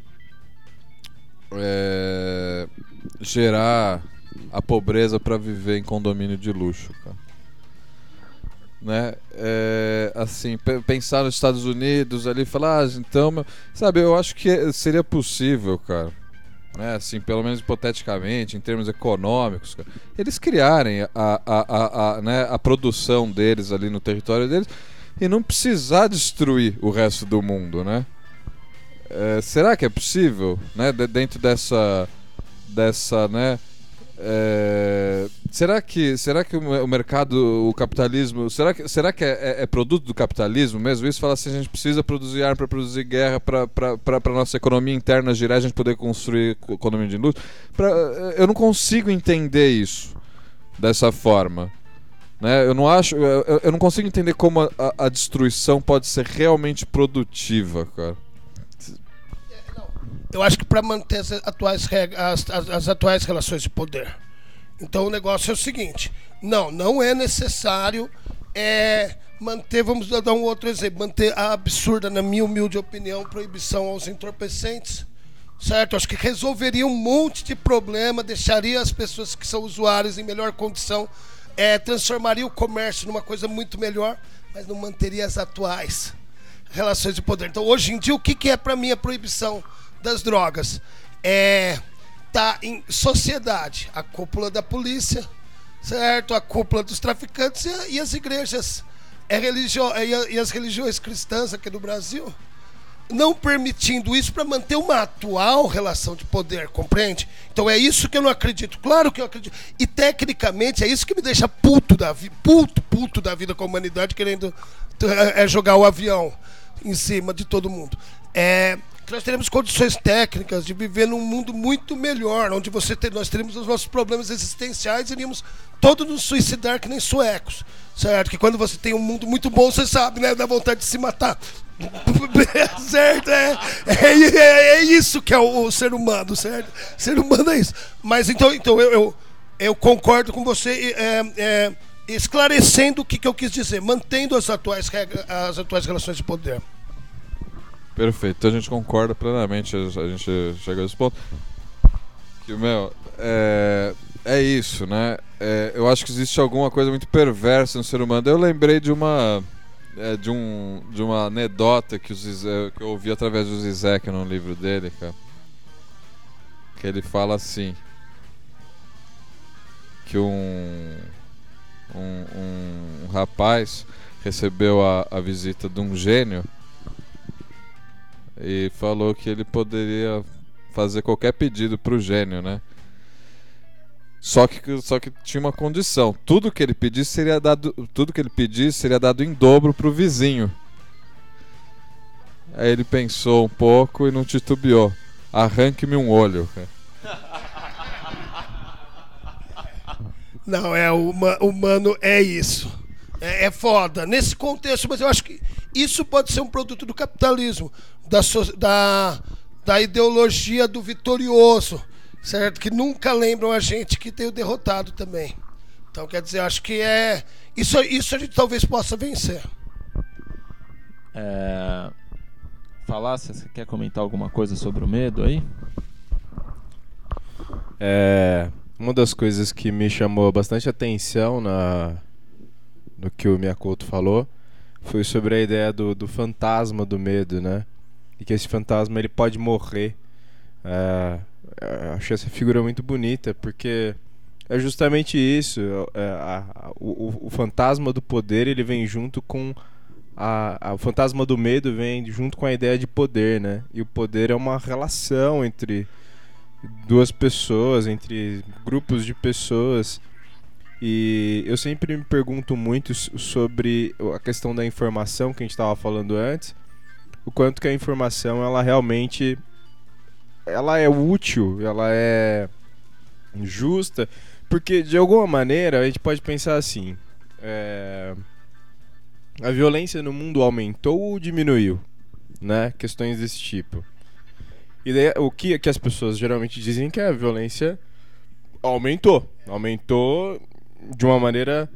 gerar a pobreza para viver em condomínio de luxo, cara. Né? Assim, pensar nos Estados Unidos ali, falar, então, sabe, eu acho que seria possível, cara, né? Assim, pelo menos hipoteticamente, em termos econômicos, cara, eles criarem a produção deles ali no território deles e não precisar destruir o resto do mundo, né? Será que é possível, né? Dentro dessa, né? Será que o mercado, o capitalismo, será que é produto do capitalismo mesmo? Isso fala assim, a gente precisa produzir arma para produzir guerra, para nossa economia interna girar, a gente poder construir economia de indústria. Eu não consigo entender isso dessa forma, né? Eu não consigo entender como a destruição pode ser realmente produtiva, cara. Eu acho que para manter as atuais regras, as atuais relações de poder. Então o negócio é o seguinte: não é necessário manter, vamos dar um outro exemplo, manter a absurda, na minha humilde opinião, proibição aos entorpecentes, certo? Acho que resolveria um monte de problema, deixaria as pessoas que são usuários em melhor condição, transformaria o comércio numa coisa muito melhor, mas não manteria as atuais relações de poder. Então hoje em dia o que é para mim a proibição das drogas? Tá em sociedade a cúpula da polícia, certo? A cúpula dos traficantes e as igrejas e as religiões cristãs aqui no Brasil, não permitindo isso para manter uma atual relação de poder, compreende? Então é isso que eu não acredito. Claro que eu acredito. E tecnicamente é isso que me deixa puto da vida com a humanidade, querendo jogar o avião em cima de todo mundo. Que nós teremos condições técnicas de viver num mundo muito melhor, onde nós teremos os nossos problemas existenciais e iríamos todos nos suicidar que nem suecos, certo? Que quando você tem um mundo muito bom, você sabe, né? Dá vontade de se matar. Certo? É isso que é o ser humano, certo? Ser humano é isso. Mas então eu concordo com você, esclarecendo o que eu quis dizer, mantendo as atuais relações de poder. Perfeito, então a gente concorda plenamente, a gente chega a esse ponto. Que, é isso, né? Eu acho que existe alguma coisa muito perversa no ser humano. Eu lembrei de uma anedota que eu ouvi através do Zizek num livro dele, cara. Que ele fala assim: que um rapaz recebeu a visita de um gênio e falou que ele poderia fazer qualquer pedido pro gênio, né? Só que tinha uma condição: tudo que ele pedisse seria dado em dobro pro vizinho. Aí ele pensou um pouco e não titubeou: arranque-me um olho. Não, humano é isso. É foda nesse contexto, mas eu acho que isso pode ser um produto do capitalismo, da ideologia do vitorioso, certo? Que nunca lembram a gente que tem o derrotado também. Então, quer dizer, acho que isso a gente talvez possa vencer. Você quer comentar alguma coisa sobre o medo aí? Uma das coisas que me chamou bastante atenção no que o Miyakoto falou foi sobre a ideia do fantasma do medo, né? E que esse fantasma ele pode morrer. Eu achei essa figura muito bonita, porque é justamente isso. O fantasma do poder ele vem junto com o fantasma do medo vem junto com a ideia de poder, né? E o poder é uma relação entre duas pessoas, entre grupos de pessoas. E eu sempre me pergunto muito sobre a questão da informação que a gente estava falando antes, o quanto que a informação ela realmente ela é útil, ela é justa, porque de alguma maneira a gente pode pensar assim: a violência no mundo aumentou ou diminuiu, né? Questões desse tipo. E daí, o que as pessoas geralmente dizem que a violência aumentou de uma maneira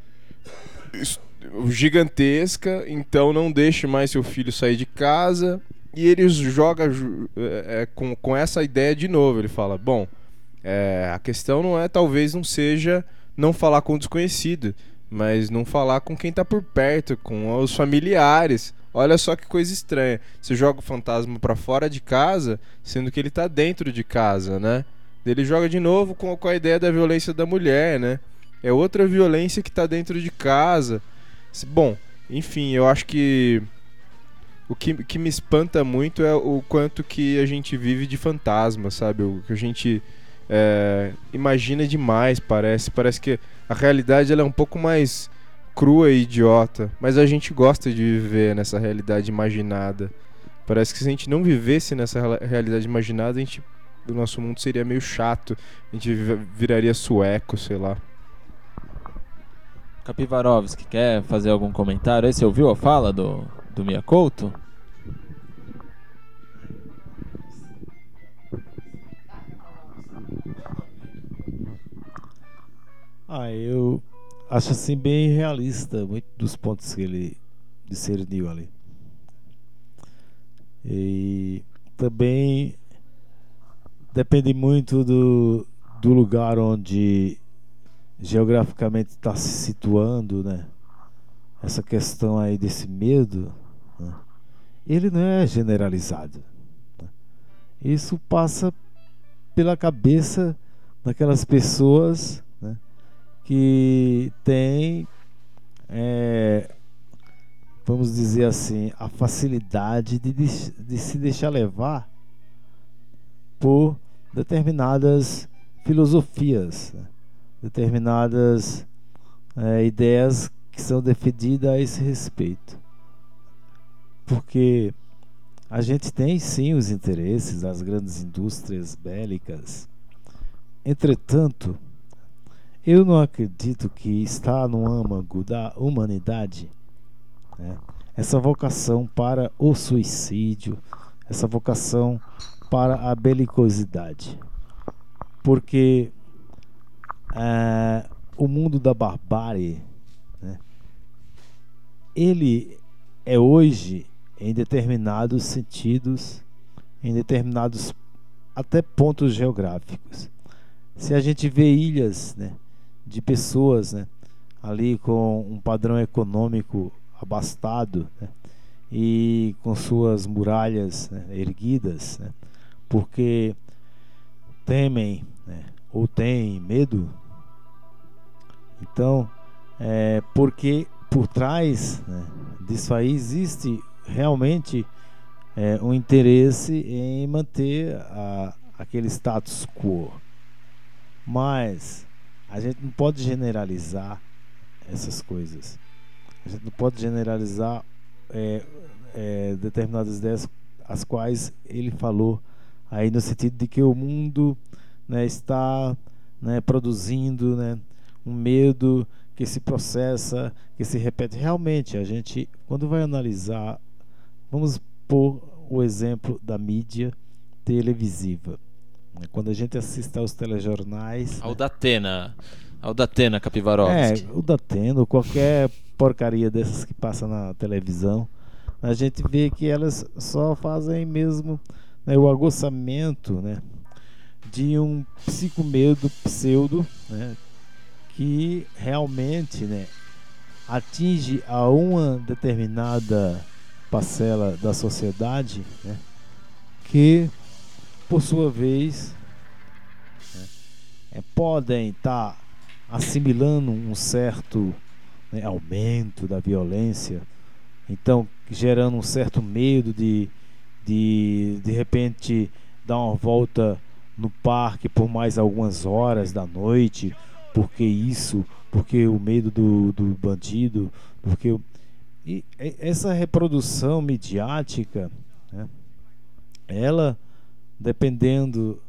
gigantesca, então não deixe mais seu filho sair de casa. E ele joga com essa ideia de novo. Ele fala: bom, a questão talvez não seja não falar com o desconhecido, mas não falar com quem está por perto, com os familiares. Olha só que coisa estranha, você joga o fantasma para fora de casa, sendo que ele está dentro de casa, né? Ele joga de novo com a ideia da violência da mulher, né? É outra violência que está dentro de casa. Bom, enfim, eu acho que o que me espanta muito é o quanto que a gente vive de fantasma, sabe? O que a gente imagina demais, parece que a realidade ela é um pouco mais crua e idiota, mas a gente gosta de viver nessa realidade imaginada. Parece que se a gente não vivesse nessa realidade imaginada, o nosso mundo seria meio chato, a gente viraria sueco, sei lá. Capivarovski, quer fazer algum comentário aí? Você ouviu a fala do Mia Couto? Eu acho assim bem realista muito dos pontos que ele discerniu ali. E também depende muito do lugar onde geograficamente está se situando, né? Essa questão aí desse medo, né? Ele não é generalizado, né? Isso passa pela cabeça daquelas pessoas, né, que têm, vamos dizer assim, a facilidade de se deixar levar por determinadas filosofias, né? Determinadas ideias que são defendidas a esse respeito. Porque a gente tem sim os interesses das grandes indústrias bélicas. Entretanto, eu não acredito que está no âmago da humanidade, né, essa vocação para o suicídio, essa vocação para a belicosidade. Porque o mundo da barbárie, né, ele é hoje, em determinados sentidos, em determinados até pontos geográficos. Se a gente vê ilhas, né, de pessoas, né, ali com um padrão econômico abastado, né, e com suas muralhas, né, erguidas, né, porque temem, né, ou têm medo. Então, porque por trás, né, disso aí existe realmente um interesse em manter aquele status quo. Mas a gente não pode generalizar essas coisas. A gente não pode generalizar determinadas ideias as quais ele falou aí, no sentido de que o mundo, né, está, né, produzindo, né, um medo que se processa, que se repete. Realmente, a gente, quando vai analisar, vamos pôr o exemplo da mídia televisiva. Quando a gente assiste aos telejornais... Ao Datena, Capivarovski. O Datena, qualquer porcaria dessas que passa na televisão, a gente vê que elas só fazem mesmo, né, o aguçamento, né, de um psicomedo pseudo, né, que realmente, né, atinge a uma determinada parcela da sociedade, né, que, por sua vez, né, podem estar assimilando um certo, né, aumento da violência, então gerando um certo medo de repente dar uma volta no parque por mais algumas horas da noite. Porque isso, porque o medo do bandido, e essa reprodução midiática, né, ela, dependendo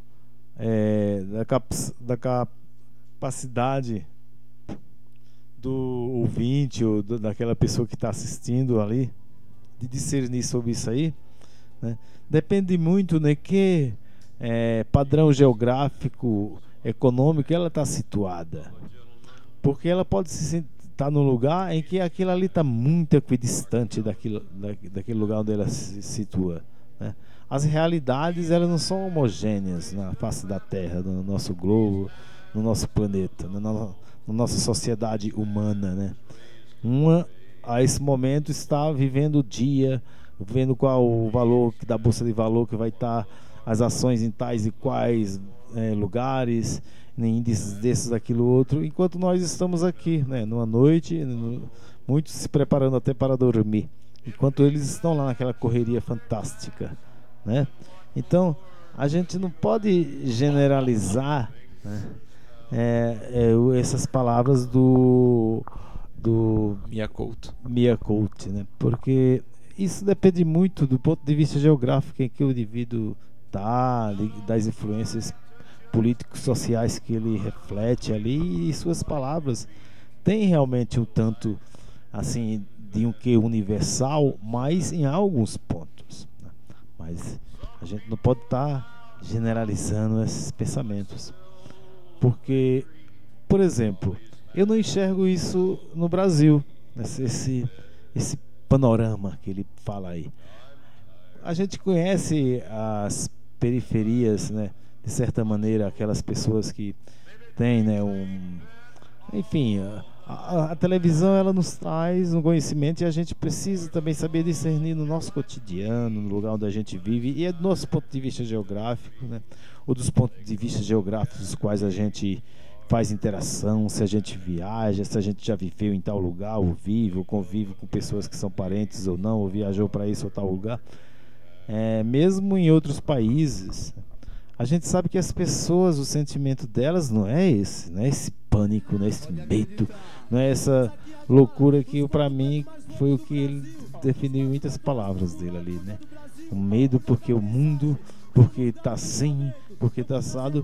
da capacidade do ouvinte ou daquela pessoa que está assistindo ali, de discernir sobre isso aí, né, depende muito, né, que padrão geográfico, econômico ela está situada, porque ela pode se estar num lugar em que aquilo ali está muito equidistante daquele lugar onde ela se situa, né? As realidades elas não são homogêneas na face da Terra, no nosso globo, no nosso planeta, na nossa sociedade humana, né? Uma a esse momento está vivendo o dia, vendo qual o valor da bolsa de valor que vai estar as ações em tais e quais lugares, índices desses, daquilo outro, enquanto nós estamos aqui, né, numa noite, muitos se preparando até para dormir, enquanto eles estão lá naquela correria fantástica, né? Então a gente não pode generalizar, né, essas palavras do Mia Couto. Mia Couto, né? Porque isso depende muito do ponto de vista geográfico em que o indivíduo está, das influências políticos sociais que ele reflete ali, e suas palavras têm realmente um tanto assim de um que universal, mas em alguns pontos, né? Mas a gente não pode estar generalizando esses pensamentos, porque, por exemplo, eu não enxergo isso no Brasil, esse panorama que ele fala aí. A gente conhece as periferias, né? De certa maneira, aquelas pessoas que têm, né, enfim, a televisão, ela nos traz um conhecimento, e a gente precisa também saber discernir no nosso cotidiano, no lugar onde a gente vive, e é do nosso ponto de vista geográfico, né, ou dos pontos de vista geográficos dos quais a gente faz interação, se a gente viaja, se a gente já viveu em tal lugar, ou vive, ou convive com pessoas que são parentes ou não, ou viajou para esse ou tal lugar. Mesmo em outros países, a gente sabe que as pessoas, o sentimento delas não é esse pânico, não é esse medo, não é essa loucura que, para mim, foi o que ele definiu em muitas palavras dele ali, né? O medo porque o mundo, porque tá assim, porque tá assado.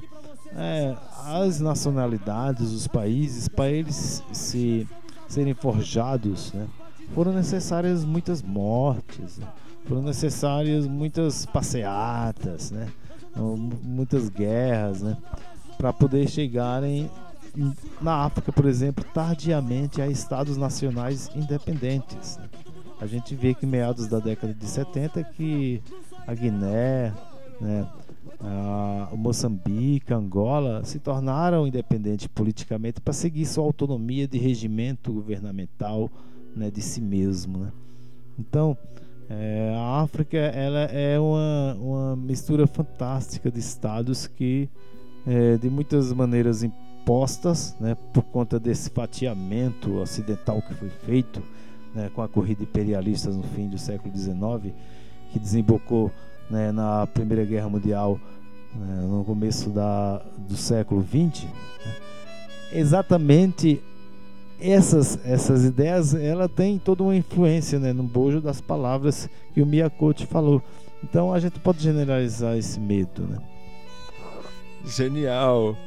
As nacionalidades, os países, para eles serem forjados, né, foram necessárias muitas mortes, né? Foram necessárias muitas passeatas, né? Muitas guerras, né? Para poder chegarem na África, por exemplo, tardiamente a estados nacionais independentes, né? A gente vê que em meados da década de 70 que a Guiné, né, o Moçambique, Angola se tornaram independentes politicamente para seguir sua autonomia de regimento governamental, né, de si mesmo, né? Então, a África, ela é uma mistura fantástica de estados que, de muitas maneiras impostas, né, por conta desse fatiamento ocidental que foi feito, né, com a corrida imperialista no fim do século XIX, que desembocou, né, na Primeira Guerra Mundial, né, no começo do século XX. Né. Exatamente essas ideias, ela tem toda uma influência, né, no bojo das palavras que o Mia Couto falou. Então a gente pode generalizar esse medo, né? Genial.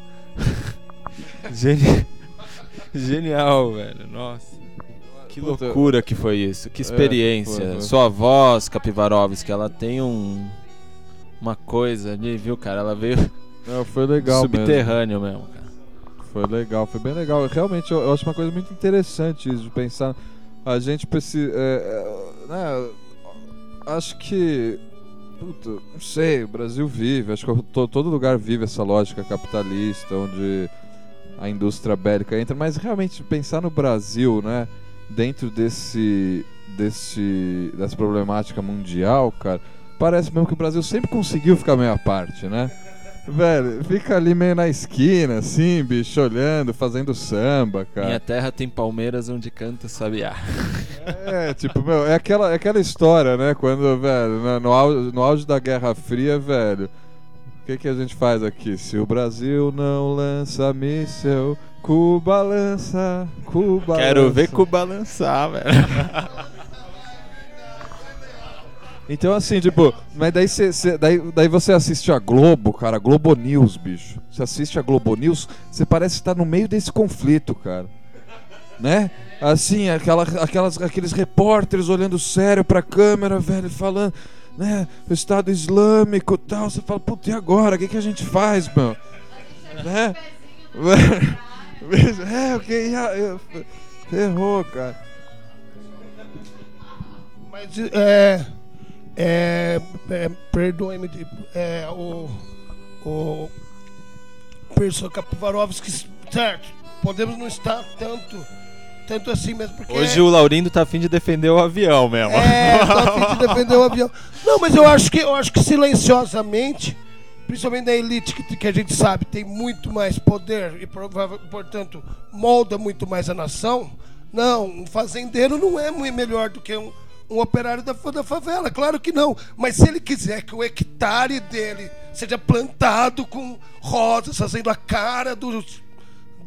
Genial, velho. Nossa. Que loucura que foi isso. Que experiência. Foi. Sua voz, Capivarovski, ela tem uma coisa ali, viu, cara? Ela veio foi legal subterrâneo mesmo, cara. Foi legal, foi bem legal. Realmente, eu acho uma coisa muito interessante isso, de pensar. A gente precisa... né, acho que... não sei, o Brasil vive, acho que todo lugar vive essa lógica capitalista, onde a indústria bélica entra, mas realmente pensar no Brasil, né, dentro dessa problemática mundial, cara, parece mesmo que o Brasil sempre conseguiu ficar meio à parte, né? Velho, fica ali meio na esquina, assim, bicho, olhando, fazendo samba, cara. Minha terra tem palmeiras onde canta o sabiá. Tipo, meu, é aquela história, né? Quando, velho, no auge da Guerra Fria, velho, o que a gente faz aqui? Se o Brasil não lança míssel, Cuba lança, Cuba Quero lança. ver Cuba lançar, velho. Então, assim, tipo, mas daí você assiste a Globo, cara, Globo News, bicho. Você assiste a Globo News, você parece estar no meio desse conflito, cara. Né? Assim, aqueles repórteres olhando sério pra câmera, velho, falando, né, o Estado Islâmico e tal. Você fala, puta, e agora? O que a gente faz, meu? Né? Ferrou, cara. Mas, perdoe-me, o professor Capivarovski, certo, podemos não estar tanto assim mesmo, porque... Hoje o Laurindo tá a fim de defender o avião mesmo. Tá a fim de defender o avião. Não, mas eu acho que silenciosamente, principalmente da elite que a gente sabe tem muito mais poder e, portanto, molda muito mais a nação. Não, um fazendeiro não é muito melhor do que um operário da favela, claro que não. Mas se ele quiser que o hectare dele seja plantado com rosas, fazendo a cara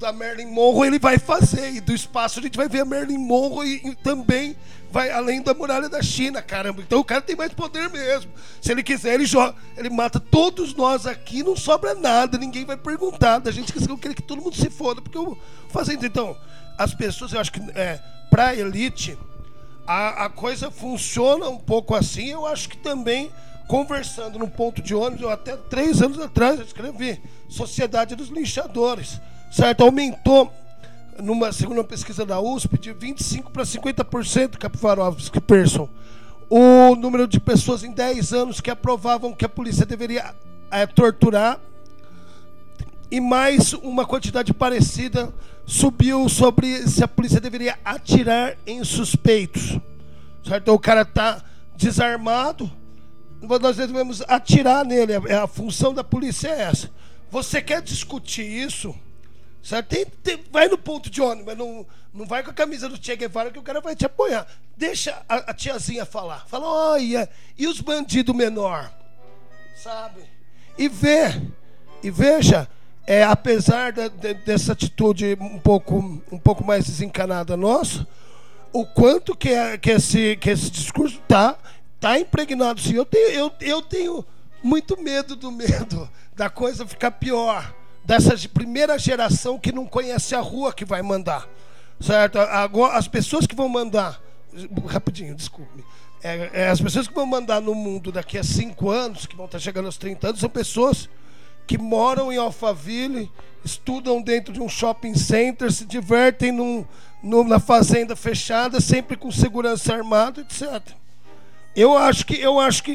da Marilyn Monroe, ele vai fazer. E do espaço a gente vai ver a Marilyn Monroe e também vai além da muralha da China, caramba. Então o cara tem mais poder mesmo. Se ele quiser, ele joga, ele mata todos nós aqui, não sobra nada, ninguém vai perguntar. A gente quer que todo mundo se foda, porque eu fazendo. Então, as pessoas, eu acho que pra elite, a coisa funciona um pouco assim. Eu acho que também, conversando num ponto de ônibus, eu até 3 anos atrás eu escrevi Sociedade dos Linchadores, certo? Aumentou, segundo uma pesquisa da USP, de 25% para 50%, Capivarovski Persson, o número de pessoas em 10 anos que aprovavam que a polícia deveria torturar, e mais uma quantidade parecida subiu sobre se a polícia deveria atirar em suspeitos, certo? Então, o cara está desarmado, nós devemos atirar nele. A função da polícia é essa. Você quer discutir isso, certo? Vai no ponto de ônibus, mas não vai com a camisa do Che Guevara, que o cara vai te apoiar. Deixa a tiazinha falar. Fala, olha, e os bandidos menor? Sabe? E veja, apesar dessa atitude um pouco mais desencanada nossa, o quanto que esse discurso tá impregnado. Sim, eu tenho muito medo da coisa ficar pior, dessa primeira geração que não conhece a rua que vai mandar, certo? Agora, as pessoas que vão mandar, rapidinho, desculpe, as pessoas que vão mandar no mundo daqui a 5 anos, que vão estar chegando aos 30 anos, são pessoas que moram em Alphaville, estudam dentro de um shopping center, se divertem na fazenda fechada, sempre com segurança armada, etc. Eu acho que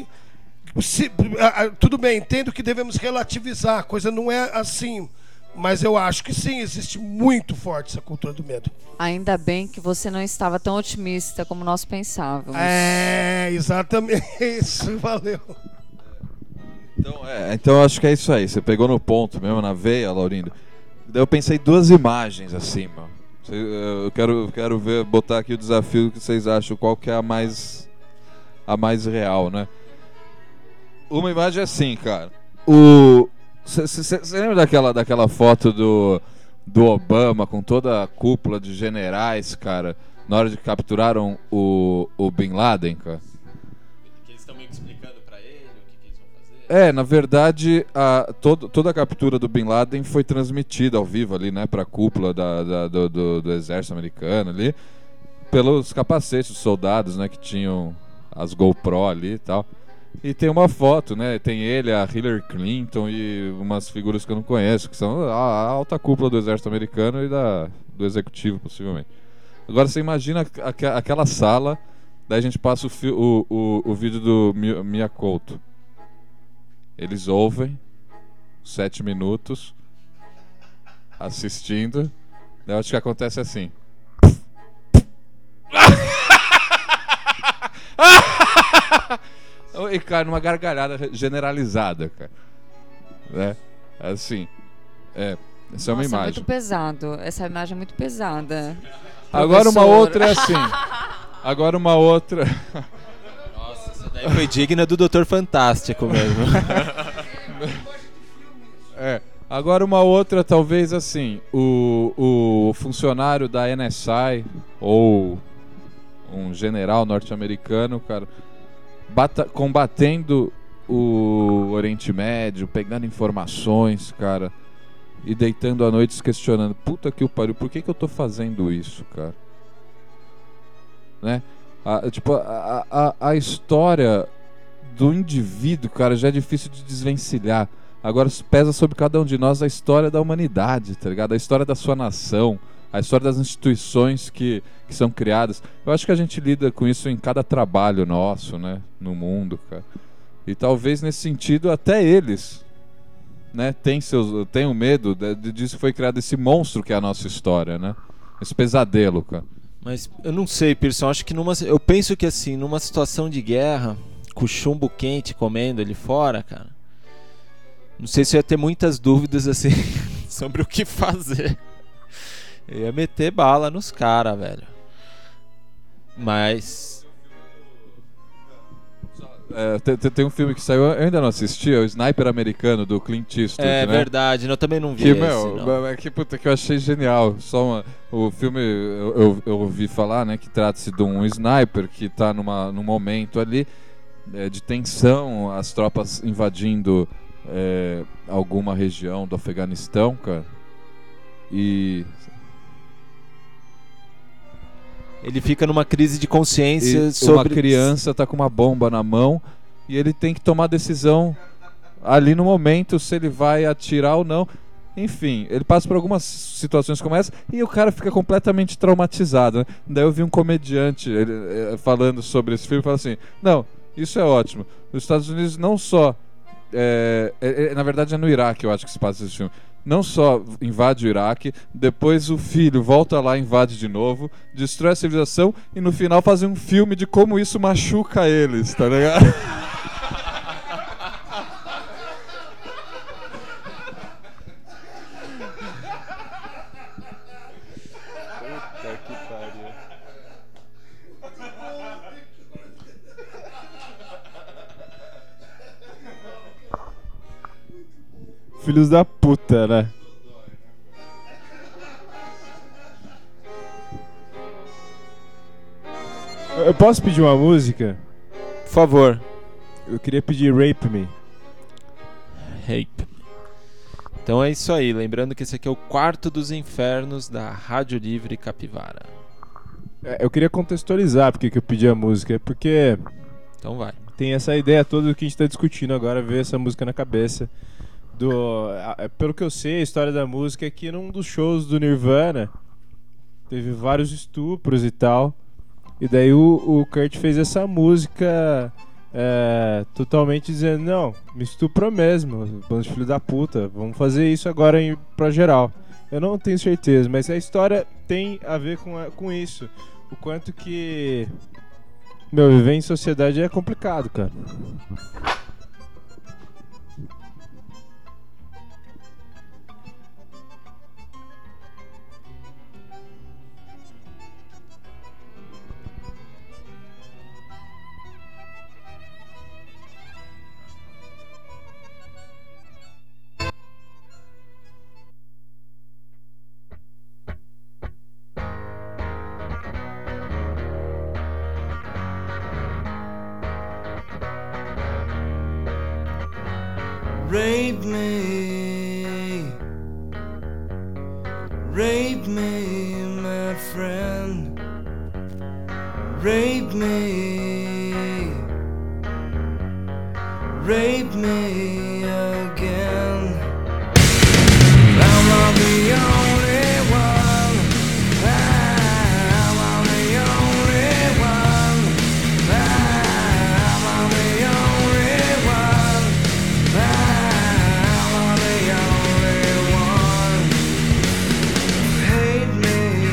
tudo bem, entendo que devemos relativizar, a coisa não é assim, mas eu acho que sim, existe muito forte essa cultura do medo. Ainda bem que você não estava tão otimista como nós pensávamos. Exatamente isso, valeu. Então eu acho que é isso aí, você pegou no ponto mesmo, na veia, Laurindo. Daí eu pensei 2 imagens assim, mano. Eu quero botar aqui o desafio que vocês acham, qual que é a mais real, né? Uma imagem é assim, cara. Você lembra daquela foto do Obama com toda a cúpula de generais, cara, na hora de que capturaram o Bin Laden, cara? Que eles estão meio que explicando pra ele o que eles vão fazer? Na verdade, toda a captura do Bin Laden foi transmitida ao vivo ali, né, pra cúpula do exército americano ali, pelos capacetes dos soldados, né, que tinham as GoPro ali e tal. E tem uma foto, né? Tem ele, a Hillary Clinton e umas figuras que eu não conheço, que são a alta cúpula do exército americano e do executivo, possivelmente. Agora você imagina aquela sala, daí a gente passa o vídeo do Mia Couto. Eles ouvem 7 minutos assistindo, daí eu acho que acontece assim. E, cara, numa gargalhada generalizada, cara. Né? Assim. Essa é uma imagem. Muito pesado. Essa imagem é muito pesada. Agora uma outra é assim. Agora uma outra. Nossa, essa daí foi digna do Dr. Fantástico mesmo. Agora uma outra, talvez assim. O funcionário da NSA ou um general norte-americano, cara, combatendo o Oriente Médio, pegando informações, cara, e deitando à noite se questionando, puta que o pariu, por que eu tô fazendo isso, cara? Né? A história do indivíduo, cara, já é difícil de desvencilhar. Agora pesa sobre cada um de nós a história da humanidade, tá ligado? A história da sua nação, a história das instituições que são criadas. Eu acho que a gente lida com isso em cada trabalho nosso, né, no mundo, cara. E talvez nesse sentido até eles, né, têm o medo disso que foi criado esse monstro que é a nossa história, né? Esse pesadelo, cara. Mas eu não sei, Pearson, acho que eu penso que assim, numa situação de guerra, com chumbo quente comendo ali fora, cara, não sei se eu ia ter muitas dúvidas assim sobre o que fazer. Eu ia meter bala nos caras, velho. Mas Tem um filme que saiu, eu ainda não assisti, é o Sniper Americano, do Clint Eastwood, É né? verdade, eu também não vi Que, esse, meu, não. é que, puta, que eu achei genial. O filme, eu ouvi falar, né, que trata-se de um sniper que tá num momento ali de tensão, as tropas invadindo alguma região do Afeganistão, cara. E ele fica numa crise de consciência uma sobre... criança tá com uma bomba na mão e ele tem que tomar decisão ali no momento se ele vai atirar ou não. Enfim, ele passa por algumas situações como essa e o cara fica completamente traumatizado, né? Daí eu vi um comediante falando sobre esse filme e falou assim: não, isso é ótimo. Os Estados Unidos não só... na verdade é no Iraque, eu acho que se passa esse filme. Não só invade o Iraque, depois o filho volta lá, invade de novo, destrói a civilização e no final faz um filme de como isso machuca eles, tá ligado? Filhos da puta, né? Eu posso pedir uma música? Por favor. Eu queria pedir Rape Me. Rape. Então é isso aí. Lembrando que esse aqui é o Quarto dos Infernos da Rádio Livre Capivara. Eu queria contextualizar porque que eu pedi a música. Porque Então vai. tem essa ideia toda do que a gente tá discutindo agora, ver essa música na cabeça. Pelo que eu sei, a história da música é que num dos shows do Nirvana teve vários estupros e tal. E daí o Kurt fez essa música totalmente dizendo: não, me estupra mesmo, bando de filho da puta, vamos fazer isso agora pra geral. Eu não tenho certeza, mas a história tem a ver com isso. O quanto que viver em sociedade é complicado, cara. Rape me, rape me, my friend. Rape me, rape me again. I'm not the only one. I'm not the only one. I'm not the only one. I'm not the only one. Hate me,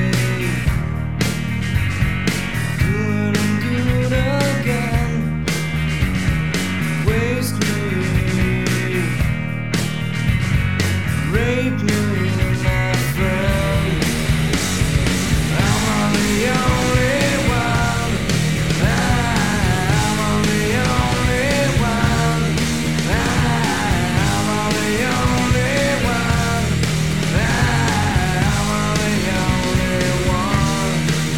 good and good again. Waste me, rape me, my friend. I'm on the only one. I'm on the only one. I'm on the only one. I'm on the only one.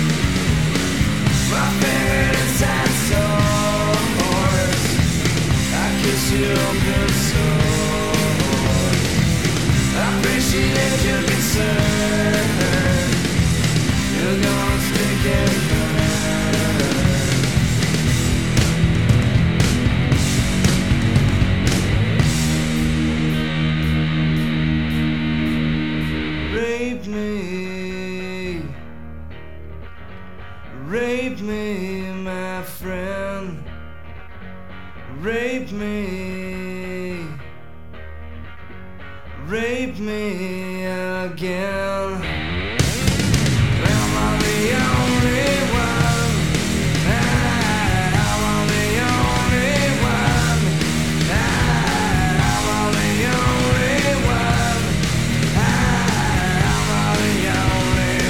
My favorite inside sores. I kiss your good sores. I appreciate your concern. You're gonna stick and burn. Rape me, rape me, my friend. Rape me, rape me again. I'm on the only one. I'm on the only one. I'm on the only one. I'm on the only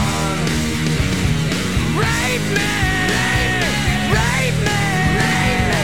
one. Rape me, rape me, rape me.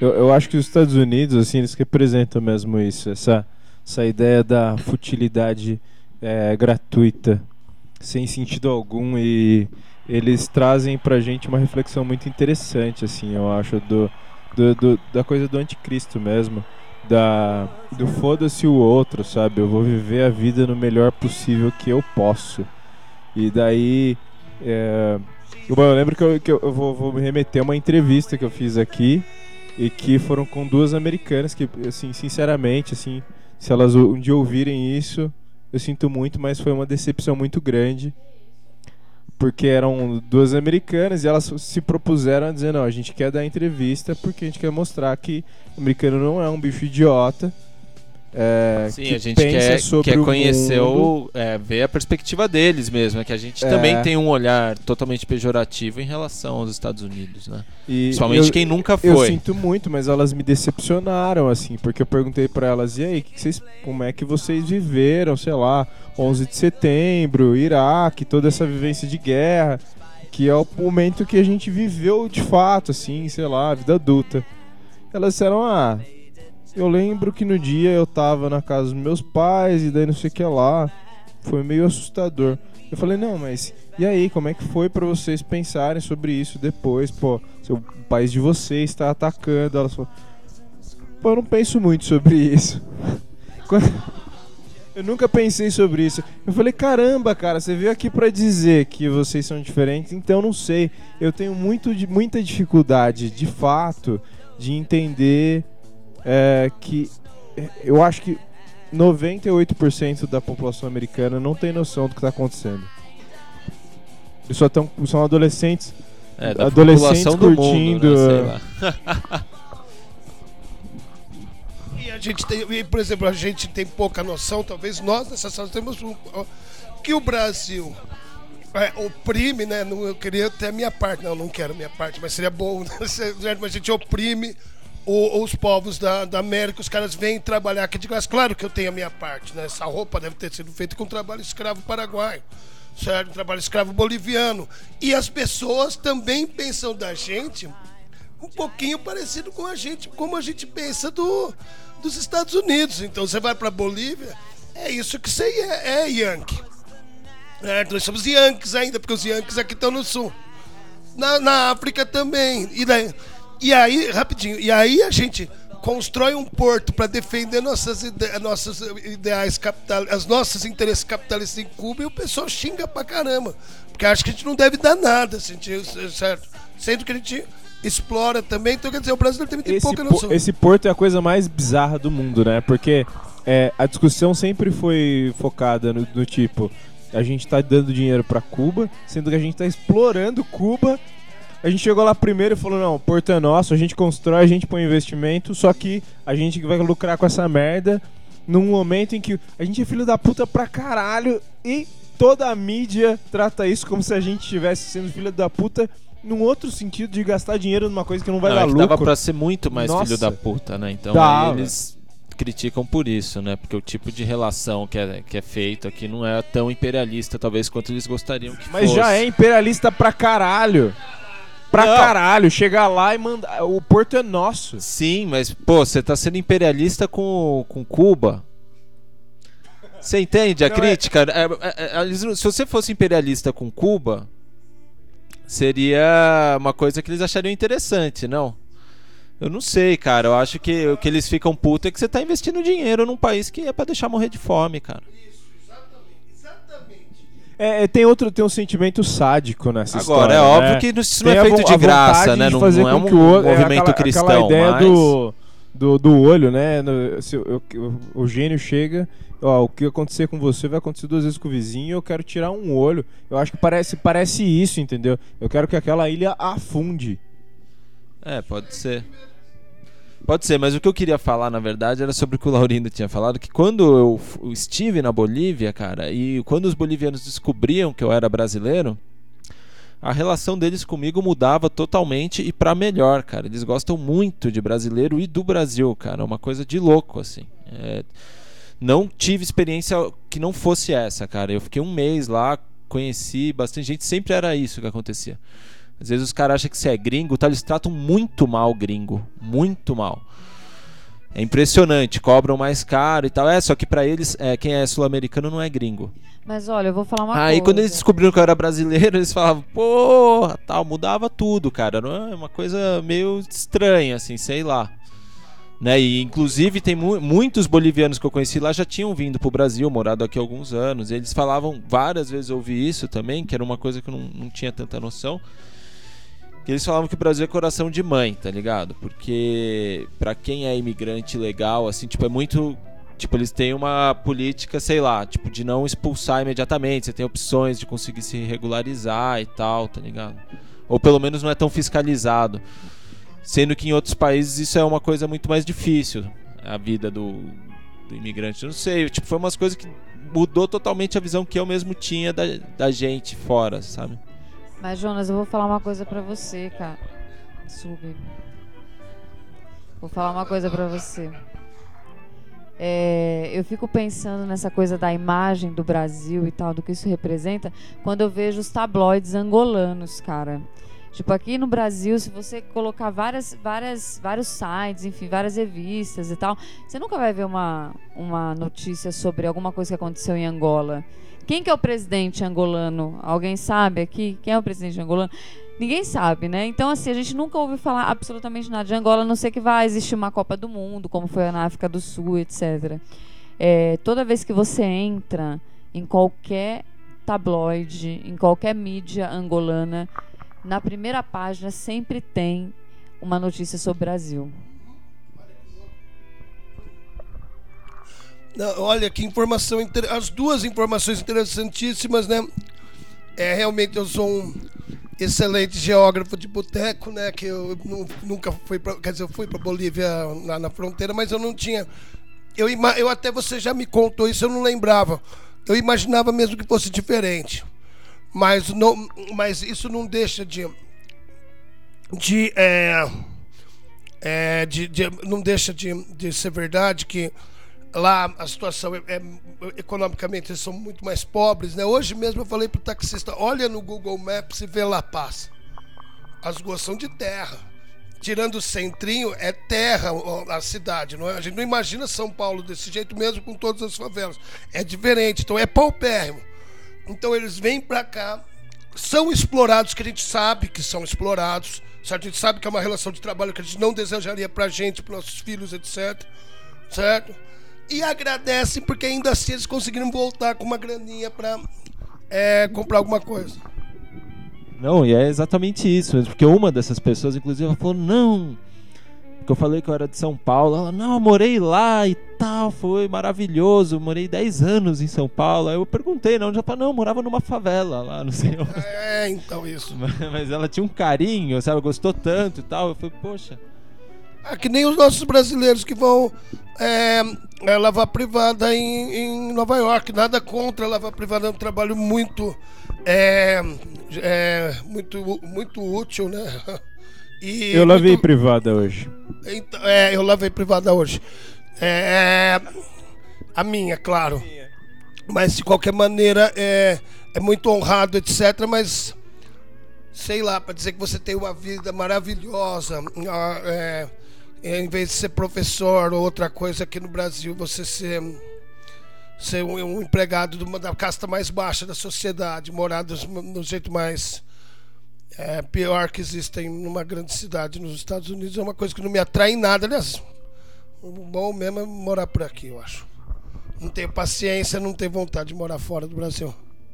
Eu acho que os Estados Unidos, assim, eles representam mesmo isso, essa ideia da futilidade gratuita, sem sentido algum, e eles trazem pra gente uma reflexão muito interessante, assim, eu acho, da coisa do anticristo mesmo, do foda-se o outro, sabe? Eu vou viver a vida no melhor possível que eu posso. E daí eu lembro que eu vou me remeter a uma entrevista que eu fiz aqui, e que foram com duas americanas que, assim, sinceramente, assim, se elas um dia ouvirem isso, eu sinto muito, mas foi uma decepção muito grande, porque eram duas americanas e elas se propuseram a dizer, não, a gente quer dar entrevista porque a gente quer mostrar que o americano não é um bicho idiota. Sim, que a gente pensa sobre quer o conhecer mundo. ver a perspectiva deles mesmo, que a gente também tem um olhar totalmente pejorativo em relação aos Estados Unidos, né? E principalmente quem nunca foi. Eu sinto muito, mas elas me decepcionaram, assim, porque eu perguntei pra elas, e aí, como é que vocês viveram, sei lá, 11 de setembro, Iraque, toda essa vivência de guerra, que é o momento que a gente viveu de fato, assim, sei lá, a vida adulta. Elas disseram, eu lembro que no dia eu tava na casa dos meus pais e daí não sei o que lá. Foi meio assustador. Eu falei, não, mas e aí, como é que foi pra vocês pensarem sobre isso depois? Pô, o país de vocês tá atacando. Elas falaram, pô, eu não penso muito sobre isso. Eu nunca pensei sobre isso. Eu falei, caramba, cara, você veio aqui pra dizer que vocês são diferentes, então eu não sei. Eu tenho muita dificuldade, de fato, de entender... que eu acho que 98% da população americana não tem noção do que está acontecendo. Eles são adolescentes, adolescentes curtindo. Do mundo, né? Sei lá. E a gente tem, por exemplo, a gente tem pouca noção, talvez nós nessa sala temos que o Brasil oprime, né? Eu queria ter a minha parte, não quero a minha parte, mas seria bom, né? A gente oprime os povos da América, os caras vêm trabalhar aqui de graça. Claro que eu tenho a minha parte, né? Essa roupa deve ter sido feita com trabalho escravo paraguaio, certo? Trabalho escravo boliviano. E as pessoas também pensam da gente um pouquinho parecido com a gente, como a gente pensa dos Estados Unidos. Então você vai pra Bolívia, é isso que você é Yankee. Nós somos Yankees ainda, porque os Yankees aqui estão no sul. Na África também. E aí, rapidinho, a gente constrói um porto para defender nossos ideais os nossos interesses capitalistas em Cuba, e o pessoal xinga pra caramba, porque acha que a gente não deve dar nada, certo? Sendo que a gente explora também, então quer dizer, o Brasil também tem pouca noção. Esse porto é a coisa mais bizarra do mundo, né? Porque a discussão sempre foi focada no tipo, a gente tá dando dinheiro pra Cuba, sendo que a gente tá explorando Cuba. A gente chegou lá primeiro e falou, não, o porto é nosso, a gente constrói, a gente põe investimento, só que a gente vai lucrar com essa merda num momento em que a gente é filho da puta pra caralho e toda a mídia trata isso como se a gente estivesse sendo filho da puta num outro sentido de gastar dinheiro numa coisa que não vai dar lucro. Dava pra ser muito mais filho da puta, né? Então aí eles criticam por isso, né? Porque o tipo de relação que é feito aqui não é tão imperialista, talvez, quanto eles gostariam que fosse. Mas já é imperialista pra caralho. Caralho, chegar lá e mandar. O porto é nosso. Sim, mas, pô, você tá sendo imperialista com Cuba. Você entende a crítica? Se você fosse imperialista com Cuba, seria uma coisa que eles achariam interessante, não? Eu não sei, cara. Eu acho que o que eles ficam putos é que você tá investindo dinheiro num país que é pra deixar morrer de fome, cara. Tem um sentimento sádico nessa história. Agora, é óbvio que isso não é feito de graça, né? Não é um movimento cristão. Aquela ideia do olho, né? O gênio chega, o que acontecer com você vai acontecer 2 vezes com o vizinho, eu quero tirar um olho. Eu acho que parece isso, entendeu? Eu quero que aquela ilha afunde. Pode ser. Pode ser, mas o que eu queria falar, na verdade, era sobre o que o Laurindo tinha falado, que quando eu estive na Bolívia, cara, e quando os bolivianos descobriam que eu era brasileiro, a relação deles comigo mudava totalmente e pra melhor, cara. Eles gostam muito de brasileiro e do Brasil, cara. É uma coisa de louco, assim. Não tive experiência que não fosse essa, cara. Eu fiquei um mês lá, conheci bastante gente, sempre era isso que acontecia. Às vezes os caras acham que você é gringo, tá? Eles tratam muito mal o gringo. Muito mal. É impressionante, cobram mais caro e tal. Só que pra eles, quem é sul-americano não é gringo. Mas olha, eu vou falar uma coisa. Aí quando eles descobriram que eu era brasileiro, eles falavam, porra, tal, mudava tudo, cara. Não é uma coisa meio estranha, assim, sei lá. Né? E inclusive tem muitos bolivianos que eu conheci lá já tinham vindo pro Brasil, morado aqui há alguns anos. Eles falavam, várias vezes eu ouvi isso também, que era uma coisa que eu não tinha tanta noção. Que eles falavam que o Brasil é coração de mãe, tá ligado? Porque pra quem é imigrante legal, assim, tipo, é muito... Tipo, eles têm uma política, sei lá, tipo, de não expulsar imediatamente. Você tem opções de conseguir se regularizar e tal, tá ligado? Ou pelo menos não é tão fiscalizado. Sendo que em outros países isso é uma coisa muito mais difícil, a vida do imigrante. Eu não sei, tipo, foi umas coisas que mudou totalmente a visão que eu mesmo tinha da gente fora, sabe? Mas, Jonas, eu vou falar uma coisa pra você, cara. Sube. Vou falar uma coisa pra você. Eu fico pensando nessa coisa da imagem do Brasil e tal, do que isso representa, quando eu vejo os tabloides angolanos, cara. Tipo, aqui no Brasil, se você colocar vários sites, enfim, várias revistas e tal, você nunca vai ver uma notícia sobre alguma coisa que aconteceu em Angola. Quem que é o presidente angolano? Alguém sabe aqui? Quem é o presidente angolano? Ninguém sabe, né? Então, assim, a gente nunca ouviu falar absolutamente nada de Angola, a não ser que vai existir uma Copa do Mundo, como foi na África do Sul, etc. Toda vez que você entra em qualquer tabloide, em qualquer mídia angolana, na primeira página sempre tem uma notícia sobre o Brasil. Não, olha que informação, as duas informações interessantíssimas, né? Realmente eu sou um excelente geógrafo de boteco, né? Que eu nunca fui para, quer dizer, eu fui para Bolívia lá na fronteira, mas eu não tinha. Eu até você já me contou isso, eu não lembrava. Eu imaginava mesmo que fosse diferente, mas isso não deixa não deixa de ser verdade que lá a situação economicamente eles são muito mais pobres, né? Hoje mesmo eu falei pro taxista, olha no Google Maps e vê La Paz. As ruas são de terra. Tirando o centrinho, é terra a cidade, não é? A gente não imagina São Paulo desse jeito mesmo com todas as favelas. É diferente, então é paupérrimo. Então eles vêm pra cá, são explorados, que a gente sabe que são explorados, certo? A gente sabe que é uma relação de trabalho que a gente não desejaria pra gente, pros nossos filhos, etc. Certo? E agradecem porque ainda assim eles conseguiram voltar com uma graninha pra comprar alguma coisa. Não, e é exatamente isso, porque uma dessas pessoas, inclusive, ela falou, não, porque eu falei que eu era de São Paulo, ela, não, eu morei lá e tal, foi maravilhoso, morei 10 anos em São Paulo. Aí eu perguntei, não, já falou, não, eu morava numa favela lá, não sei onde. Então isso. Mas ela tinha um carinho, sabe, gostou tanto e tal, eu falei, poxa. Que nem os nossos brasileiros que vão lavar privada em Nova York. Nada contra lavar privada, é um trabalho muito útil, né? Eu lavei privada hoje. Então, eu lavei privada hoje. A minha, claro. Mas de qualquer maneira é muito honrado, etc. Mas sei lá, para dizer que você tem uma vida maravilhosa. Em vez de ser professor ou outra coisa aqui no Brasil, você ser um empregado da casta mais baixa da sociedade, morar no jeito mais pior que existem numa grande cidade nos Estados Unidos, é uma coisa que não me atrai em nada. Aliás, o bom mesmo é morar por aqui, eu acho. Não tenho paciência, não tenho vontade de morar fora do Brasil.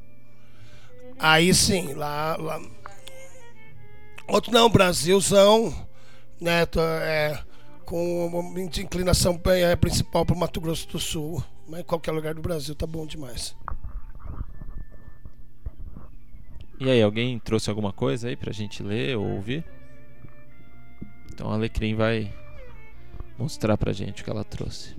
Aí sim, lá... Outro não, Brasilzão, né, com uma inclinação principal para o Mato Grosso do Sul, mas em qualquer lugar do Brasil tá bom demais. E aí, alguém trouxe alguma coisa aí pra gente ler ou ouvir? Então a Alecrim vai mostrar pra gente o que ela trouxe.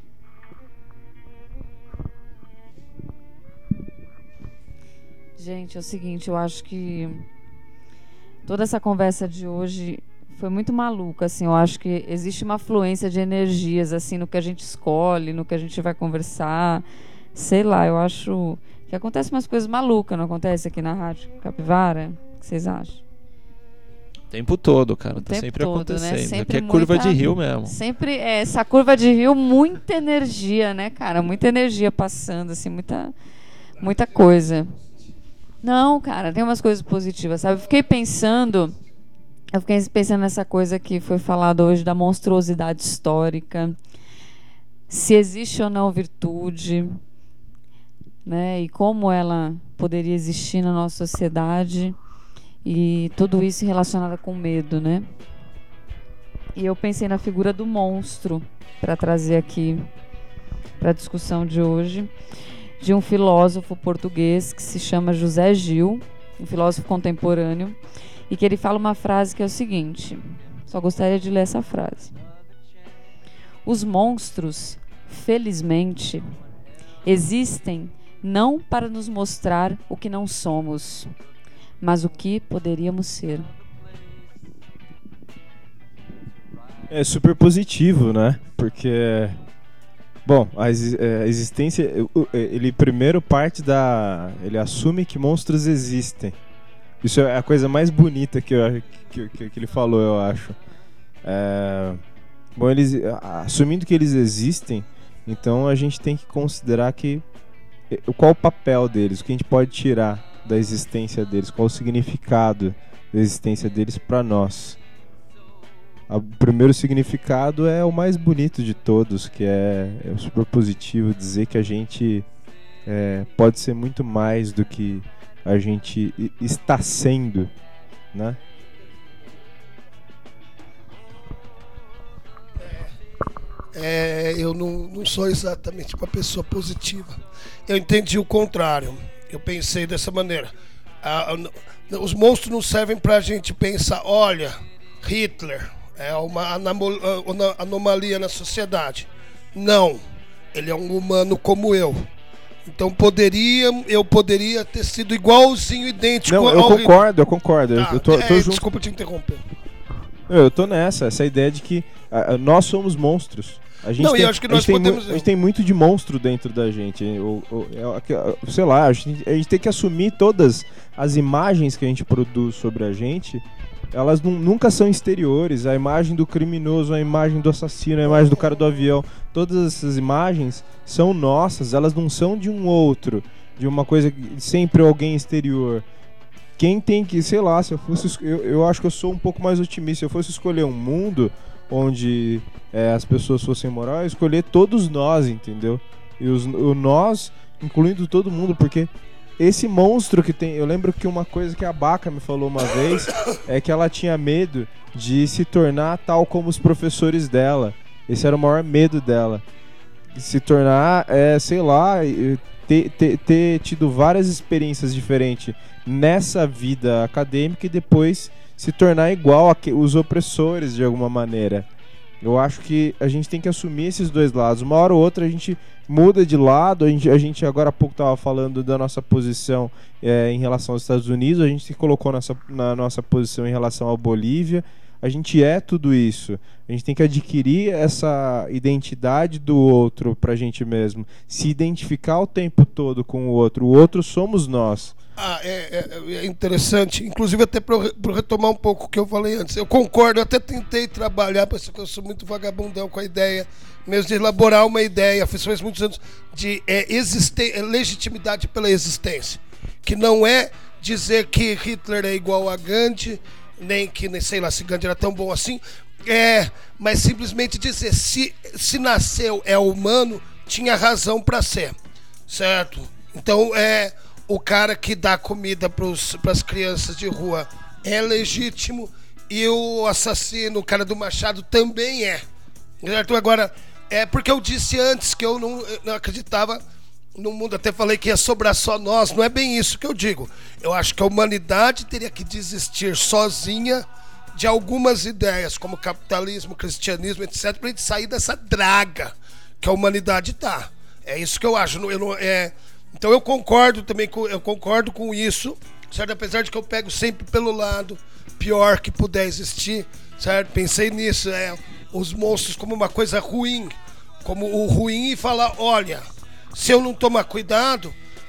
Gente, é o seguinte, eu acho que toda essa conversa de hoje foi muito maluca, assim, eu acho que existe uma fluência de energias, assim, no que a gente escolhe, no que a gente vai conversar, sei lá, eu acho que acontece umas coisas malucas, não acontece aqui na Rádio Capivara? O que vocês acham? tempo todo, cara. Tá tempo sempre todo, né? acontecendo. Sempre Aqui é curva muita- de rio mesmo. Sempre essa curva de rio, muita energia, né, cara? Muita energia passando, assim, muita coisa. Não, cara, tem umas coisas positivas, sabe? Eu fiquei pensando nessa coisa que foi falada hoje da monstruosidade histórica, se existe ou não virtude, né? E como ela poderia existir na nossa sociedade, e tudo isso relacionado com medo, né? E eu pensei na figura do monstro para trazer aqui para a discussão de hoje, de um filósofo português que se chama José Gil, um filósofo contemporâneo, e que ele fala uma frase que é o seguinte, só gostaria de ler essa frase. Os monstros, felizmente, existem não para nos mostrar o que não somos, mas o que poderíamos ser. É super positivo, né? Porque, bom, a existência, ele primeiro parte ele assume que monstros existem. Isso é a coisa mais bonita que ele falou, eu acho. Bom, assumindo que eles existem, então a gente tem que considerar qual o papel deles, o que a gente pode tirar da existência deles, qual o significado da existência deles para nós. O primeiro significado é o mais bonito de todos, que é super positivo, dizer que a gente pode ser muito mais do que a gente está sendo, né? Eu não sou exatamente uma pessoa positiva. Eu entendi o contrário. Eu pensei dessa maneira. Os monstros não servem pra gente pensar, olha, Hitler é uma anomalia na sociedade. Não, ele é um humano como eu. Então eu poderia ter sido igualzinho, idêntico Não, ao eu concordo. Tá, Eu tô junto. desculpa te interromper. Eu tô essa ideia de que nós somos monstros. A gente tem muito de monstro dentro da gente. Sei lá, a gente tem que assumir todas as imagens que a gente produz sobre a gente. Elas nunca são exteriores. A imagem do criminoso, a imagem do assassino, a imagem do cara do avião, todas essas imagens são nossas. Elas não são de um outro, de uma coisa, sempre alguém exterior. Quem tem que, sei lá, se eu fosse, eu acho que eu sou um pouco mais otimista. Se eu fosse escolher um mundo onde as pessoas fossem morais, eu escolher todos nós, entendeu? E o nós, incluindo todo mundo, porque esse monstro que tem... Eu lembro que uma coisa que a Baca me falou uma vez é que ela tinha medo de se tornar tal como os professores dela. Esse era o maior medo dela. Se tornar, sei lá, ter tido várias experiências diferentes nessa vida acadêmica e depois se tornar igual os opressores de alguma maneira. Eu acho que a gente tem que assumir esses dois lados. Uma hora ou outra a gente muda de lado. A gente agora há pouco estava falando da nossa posição em relação aos Estados Unidos. A gente se colocou na nossa posição em relação à Bolívia. A gente é tudo isso. A gente tem que adquirir essa identidade do outro pra gente mesmo. Se identificar o tempo todo com o outro. O outro somos nós. É interessante. Inclusive, até para retomar um pouco o que eu falei antes. Eu concordo, eu até tentei trabalhar, porque eu sou muito vagabundão com a ideia, mesmo de elaborar uma ideia, fiz faz muitos anos, de legitimidade pela existência. Que não é dizer que Hitler é igual a Gandhi, nem sei lá se Gandhi era tão bom assim, mas simplesmente dizer se nasceu, é humano, tinha razão para ser, certo? Então o cara que dá comida para as crianças de rua é legítimo, e o assassino, o cara do machado, também é, certo? Agora, porque eu disse antes que eu não acreditava no mundo, até falei que ia sobrar só nós. Não é bem isso que eu digo. Eu acho que a humanidade teria que desistir sozinha de algumas ideias, como capitalismo, cristianismo, etc., para a gente sair dessa draga que a humanidade tá. É isso que eu acho. Então eu concordo também com isso, certo? Apesar de que eu pego sempre pelo lado pior que puder existir, certo? Pensei nisso, os monstros como uma coisa ruim, como o ruim, e falar, olha, se eu não tomar cuidado,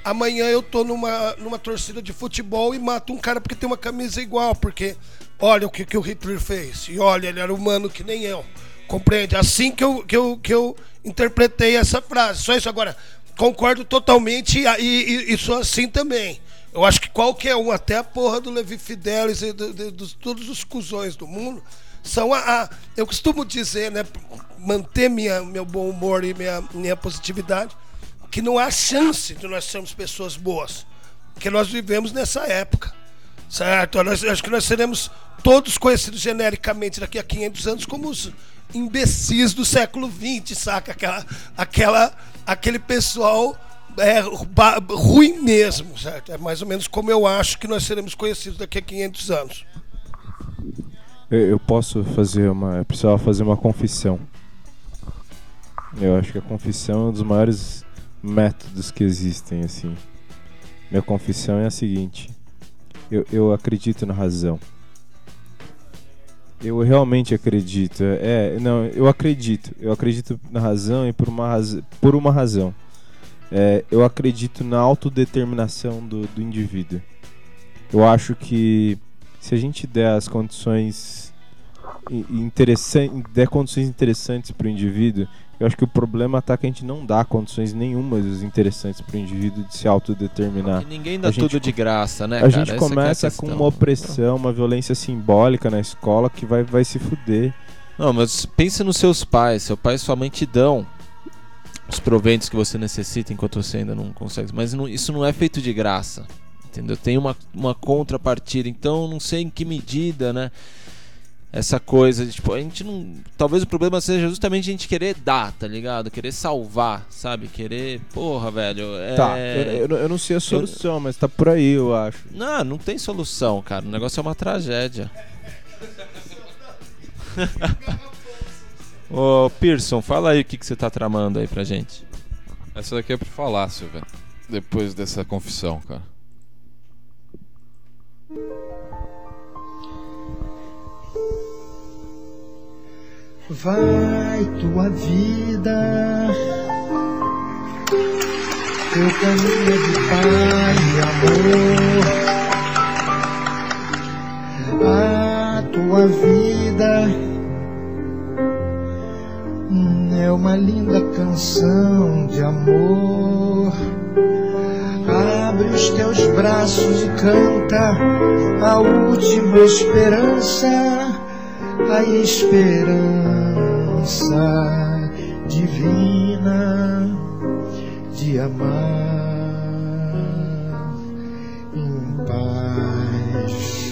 amanhã eu tô numa torcida de futebol e mato um cara porque tem uma camisa igual, porque olha o que o Hitler fez, e olha, ele era humano que nem eu, compreende? Assim que eu interpretei essa frase, só isso. Agora, concordo totalmente e sou assim também. Eu acho que qualquer um, até a porra do Levi Fidelis e todos os cuzões do mundo, são eu costumo dizer, né, manter meu bom humor e minha positividade, que não há chance de nós sermos pessoas boas, porque nós vivemos nessa época, certo? Acho que nós seremos todos conhecidos genericamente daqui a 500 anos como os imbecis do século XX, saca? Aquele pessoal ruim mesmo, certo? É mais ou menos como eu acho que nós seremos conhecidos daqui a 500 anos. Eu precisava fazer uma confissão. Eu acho que a confissão é um dos maiores métodos que existem, assim. Minha confissão é a seguinte: eu acredito na razão. Eu realmente acredito. Eu acredito na razão e por uma razão. Eu acredito na autodeterminação do indivíduo. Eu acho que se a gente der as condições interessantes para o indivíduo, eu acho que o problema está que a gente não dá condições nenhumas interessantes para o indivíduo de se autodeterminar. E ninguém dá tudo de graça, né, a cara? gente começa com uma opressão, uma violência simbólica na escola que vai se fuder. Não, mas pensa nos seus pais. Seu pai e sua mãe te dão os proventos que você necessita enquanto você ainda não consegue. Mas isso não é feito de graça, entendeu? Tem uma contrapartida. Então, não sei em que medida, né? Essa coisa de, tipo, a gente não... Talvez o problema seja justamente a gente querer dar, tá ligado? Querer salvar, sabe? Querer... Porra, velho... Tá, eu não sei a solução, mas tá por aí, eu acho. Não tem solução, cara. O negócio é uma tragédia. Ô, Pearson, fala aí o que você tá tramando aí pra gente. Essa daqui é pro Falácio, velho. Depois dessa confissão, cara. Vai tua vida, teu caminho de paz e amor. A tua vida é uma linda canção de amor. Abre os teus braços e canta a última esperança. A esperança divina de amar em paz.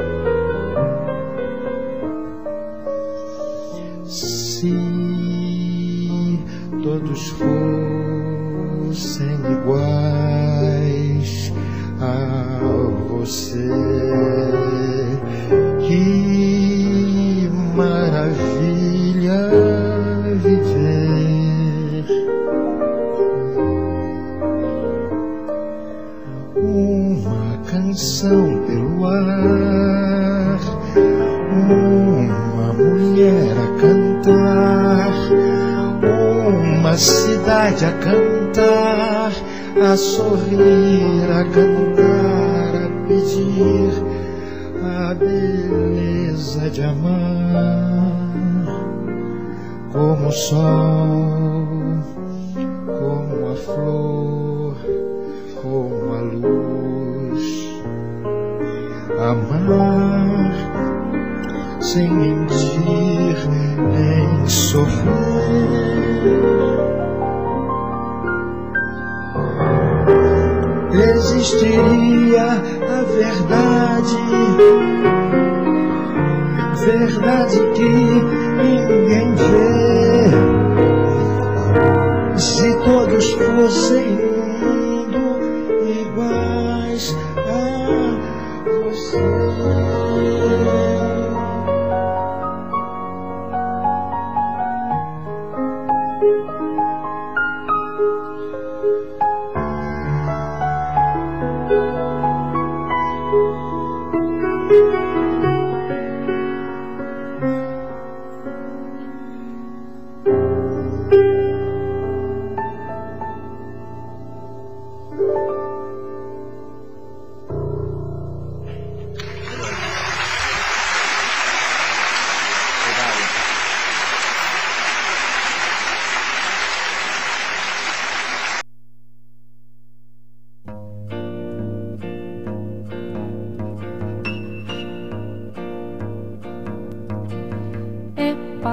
Se todos fossem iguais a você, que maravilha viver. Uma canção pelo ar, uma mulher a cantar, uma cidade a cantar, a sorrir, a cantar, a pedir a beleza de amar, como o sol, como a flor, como a luz. Amar sem mentir nem sofrer. Existiria a verdade que ninguém vê. Se todos fossem no mundo iguais a você.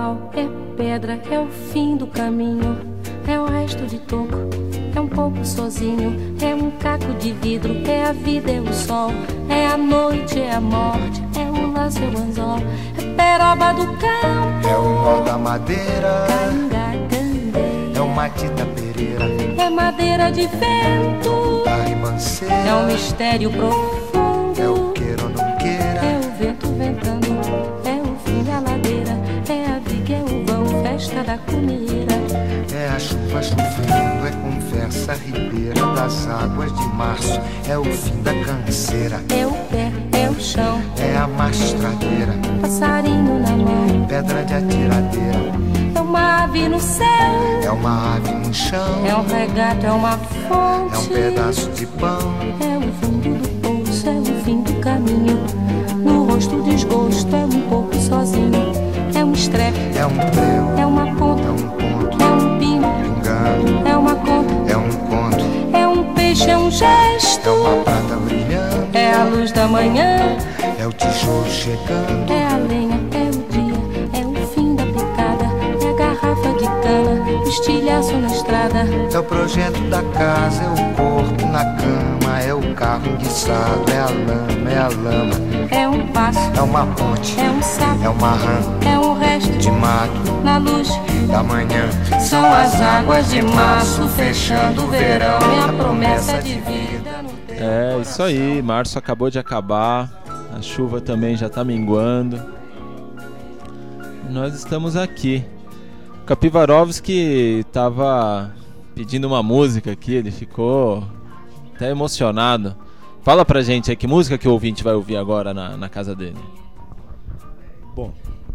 pau, é pedra, é o fim do caminho, é o resto de toco, é um pouco sozinho, é um caco de vidro, é a vida, é o sol, é a noite, é a morte, é o laço, é o anzol, é peroba do campo, é o nó da madeira, Cangacandei, é o matita pereira, é madeira de vento, da ribanceira, é um mistério profundo, é o queira ou não queira, é o vento ventando, é o fim da ladeira, é a viga, é o vão, festa da cumeira, é a chuva chovendo, é conversa ribeira das águas de março, é o fim da canseira, é o pé, é o chão, é a mastradeira, passarinho na mão, pedra de atiradeira, é uma ave no céu, é uma ave no chão, é um regato, é uma fonte, é um pedaço de pão, é o fundo do poço, é o fim do caminho, no rosto desgosto, é um pouco sozinho, é um estrepe, é um prego, é uma ponta, é um ponto, é um pingo, pingando, é uma conta, é um conto, é um peixe, é um gesto, é uma prata brilhando, é a luz da manhã, é o tijolo chegando, é a lenha, é o dia, é o fim da picada, é a garrafa de cana, o estilhaço na estrada, é o projeto da casa, é o corpo na cama, é o carro enguiçado, é a lama, é a lama, é um passo, é uma ponte, é um sapo, é uma rã, é um resto de mato, na luz da manhã, são as águas de março fechando o verão, é a promessa de vida no teu É isso aí, março acabou de acabar, a chuva também já tá minguando. Nós estamos aqui. O Capivarovski tava pedindo uma música aqui, ele ficou até emocionado. Fala pra gente aí que música que o ouvinte vai ouvir agora na casa dele. Bom,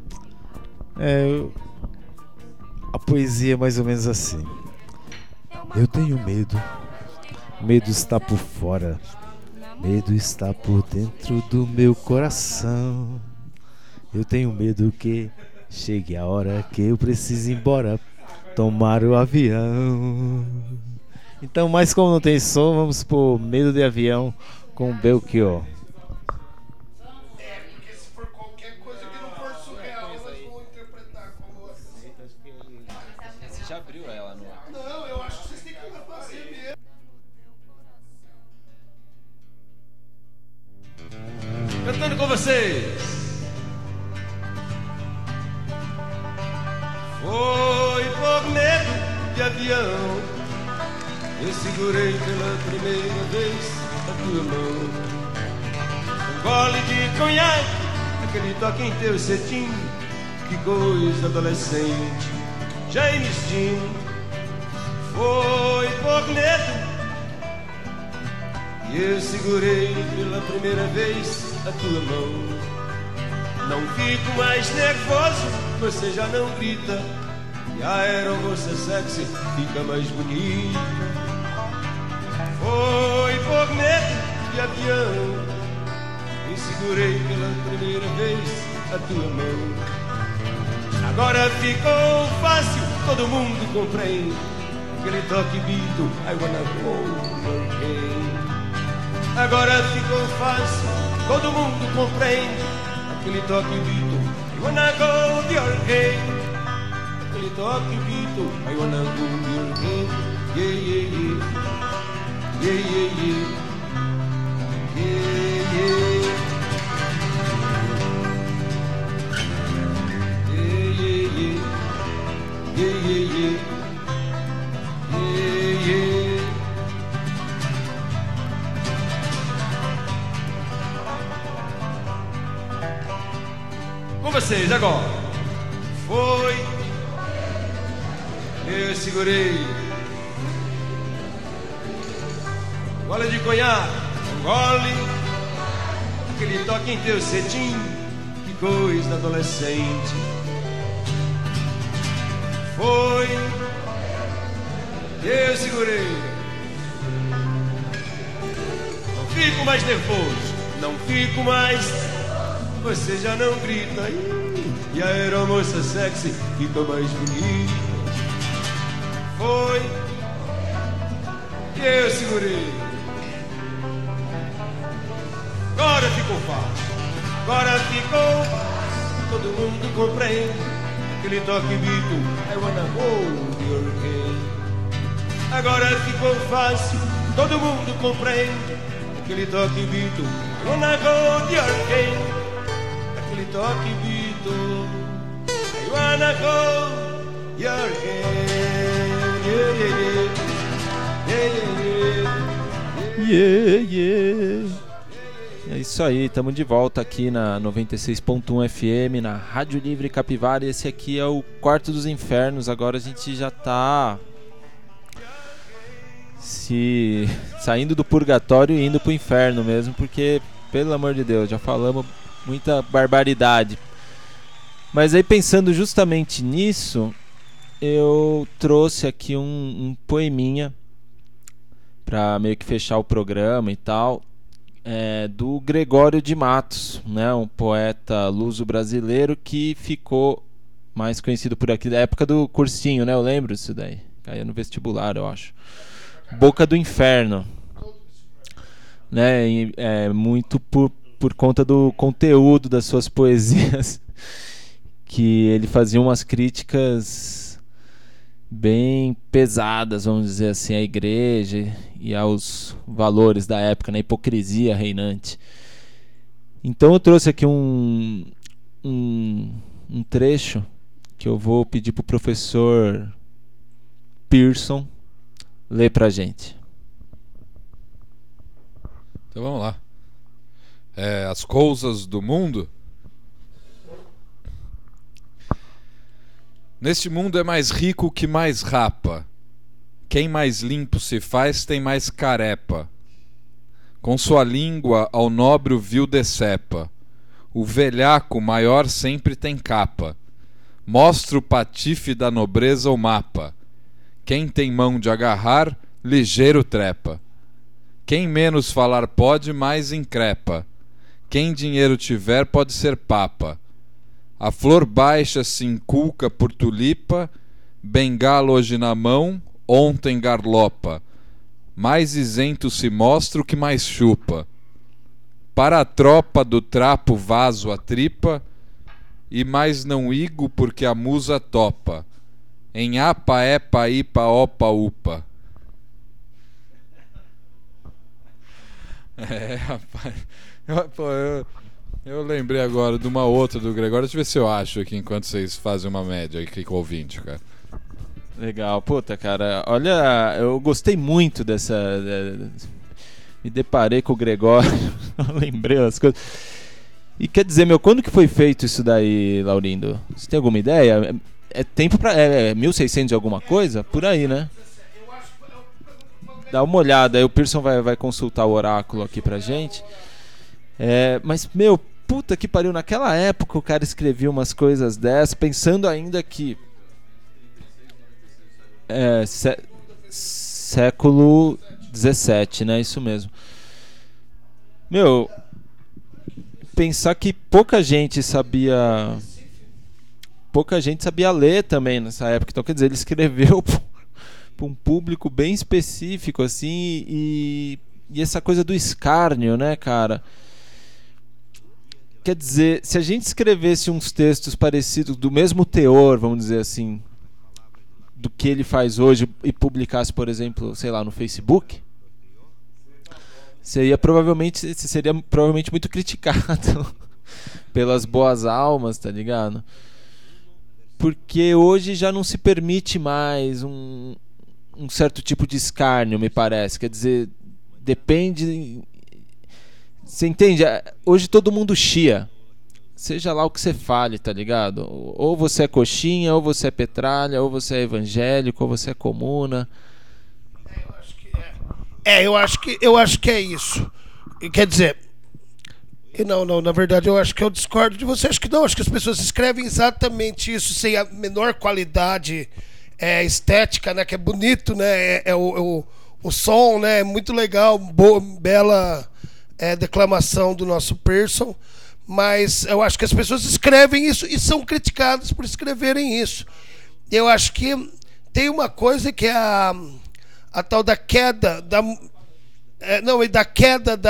a poesia é mais ou menos assim. Eu tenho medo, medo está por fora, medo está por dentro do meu coração. Eu tenho medo que chegue a hora que eu preciso ir embora, tomar o avião. Então, mas como não tem som, vamos por Medo de Avião com Belchior. Porque se for qualquer coisa que não for surreal, elas vão interpretar como assim. Você já abriu ela no ar? Não, eu acho que vocês têm que fazer mesmo. Cantando com vocês. Foi por medo de avião, eu segurei pela primeira vez a tua mão. Um gole de conhaque, aquele toque em teu cetim, que coisa adolescente, James Dean. Foi por medo e eu segurei pela primeira vez a tua mão. Não fico mais nervoso, você já não grita, e a aeromoça sexy fica mais bonita. Foi por medo de avião, e segurei pela primeira vez a tua mão. Agora ficou fácil, todo mundo compreende, aquele toque Beatle, I wanna go again. Agora ficou fácil, todo mundo compreende, aquele toque Beatle, I wanna go the other game. Aquele toque Beatle, I wanna go the other game. Yeah, yeah, yeah. Yeah, yeah, yeah. Yeah, yeah. Yeah, yeah, yeah. Yeah, yeah, yeah. Yeah, yeah. Com vocês agora. Foi. Eu segurei. Gole de conhaque, um gole. Aquele toque em teu cetim, que coisa adolescente. Foi. Eu segurei. Não fico mais nervoso, não fico mais. Você já não grita, e a aeromoça sexy fica mais bonita. Foi, e eu segurei. Agora ficou fácil, agora ficou fácil, todo mundo compreende. aquele toque bito, I wanna hold your hand. Agora ficou fácil, todo mundo compreende, aquele toque bito, I wanna hold your hand. Aquele toque bito, I wanna hold your hand. Yeah, yeah, yeah. Yeah, yeah. É isso aí, estamos de volta aqui na 96.1 FM, na Rádio Livre Capivara. Esse aqui é o Quarto dos Infernos. Agora a gente já tá saindo do purgatório e indo pro inferno mesmo, porque, pelo amor de Deus, já falamos muita barbaridade. Mas aí, pensando justamente nisso, eu trouxe aqui um poeminha pra meio que fechar o programa e tal. Do Gregório de Matos, né, um poeta luso-brasileiro que ficou mais conhecido por aqui da época do cursinho, né? Eu lembro disso daí, caía no vestibular, eu acho. Boca do Inferno, né? Muito por conta do conteúdo das suas poesias, que ele fazia umas críticas bem pesadas, vamos dizer assim, à igreja e aos valores da época, na hipocrisia reinante. Então eu trouxe aqui um trecho que eu vou pedir pro professor Pearson ler pra gente. Então vamos lá. As coisas do mundo. Neste mundo é mais rico o que mais rapa. Quem mais limpo se faz tem mais carepa. Com sua língua ao nobre o vil decepa. O velhaco maior sempre tem capa. Mostra o patife da nobreza o mapa. Quem tem mão de agarrar, ligeiro trepa. Quem menos falar pode, mais increpa. Quem dinheiro tiver pode ser papa. A flor baixa se inculca por tulipa, bengala hoje na mão, ontem garlopa. Mais isento se mostra o que mais chupa. Para a tropa do trapo vaso a tripa, e mais não igo porque a musa topa. Em apa, epa, ipa, opa, upa. Rapaz. Eu lembrei agora de uma outra do Gregório. Deixa eu ver se eu acho aqui enquanto vocês fazem uma média aqui com o ouvinte, cara. Legal, puta, cara. Olha, eu gostei muito dessa. Me deparei com o Gregório. Lembrei as coisas. E quer dizer, quando que foi feito isso daí, Laurindo? Você tem alguma ideia? É tempo pra. 1600 e alguma coisa? Por aí, né? Dá uma olhada. Aí o Pearson vai consultar o oráculo aqui pra gente. Mas, puta que pariu, naquela época o cara escrevia umas coisas dessas, pensando ainda que século XVII, né? Isso mesmo. Pensar que pouca gente sabia ler também nessa época. Então, quer dizer, ele escreveu para um público bem específico, assim, e essa coisa do escárnio, né, cara? Quer dizer, se a gente escrevesse uns textos parecidos, do mesmo teor, vamos dizer assim, do que ele faz hoje, e publicasse, por exemplo, sei lá, no Facebook, seria provavelmente muito criticado pelas boas almas, tá ligado? Porque hoje já não se permite mais um certo tipo de escárnio, me parece. Quer dizer, depende... Você entende? Hoje todo mundo chia. Seja lá o que você fale, tá ligado? Ou você é coxinha, ou você é petralha, ou você é evangélico, ou você é comuna. Eu acho que é isso. Quer dizer, não, na verdade eu acho que eu discordo de você. Acho que não, acho que as pessoas escrevem exatamente isso sem a menor qualidade estética, né? Que é bonito, né? O som, né? É muito legal, bela declamação do nosso Pearson. Mas eu acho que as pessoas escrevem isso e são criticadas por escreverem isso. Eu acho que tem uma coisa que é a tal da queda da queda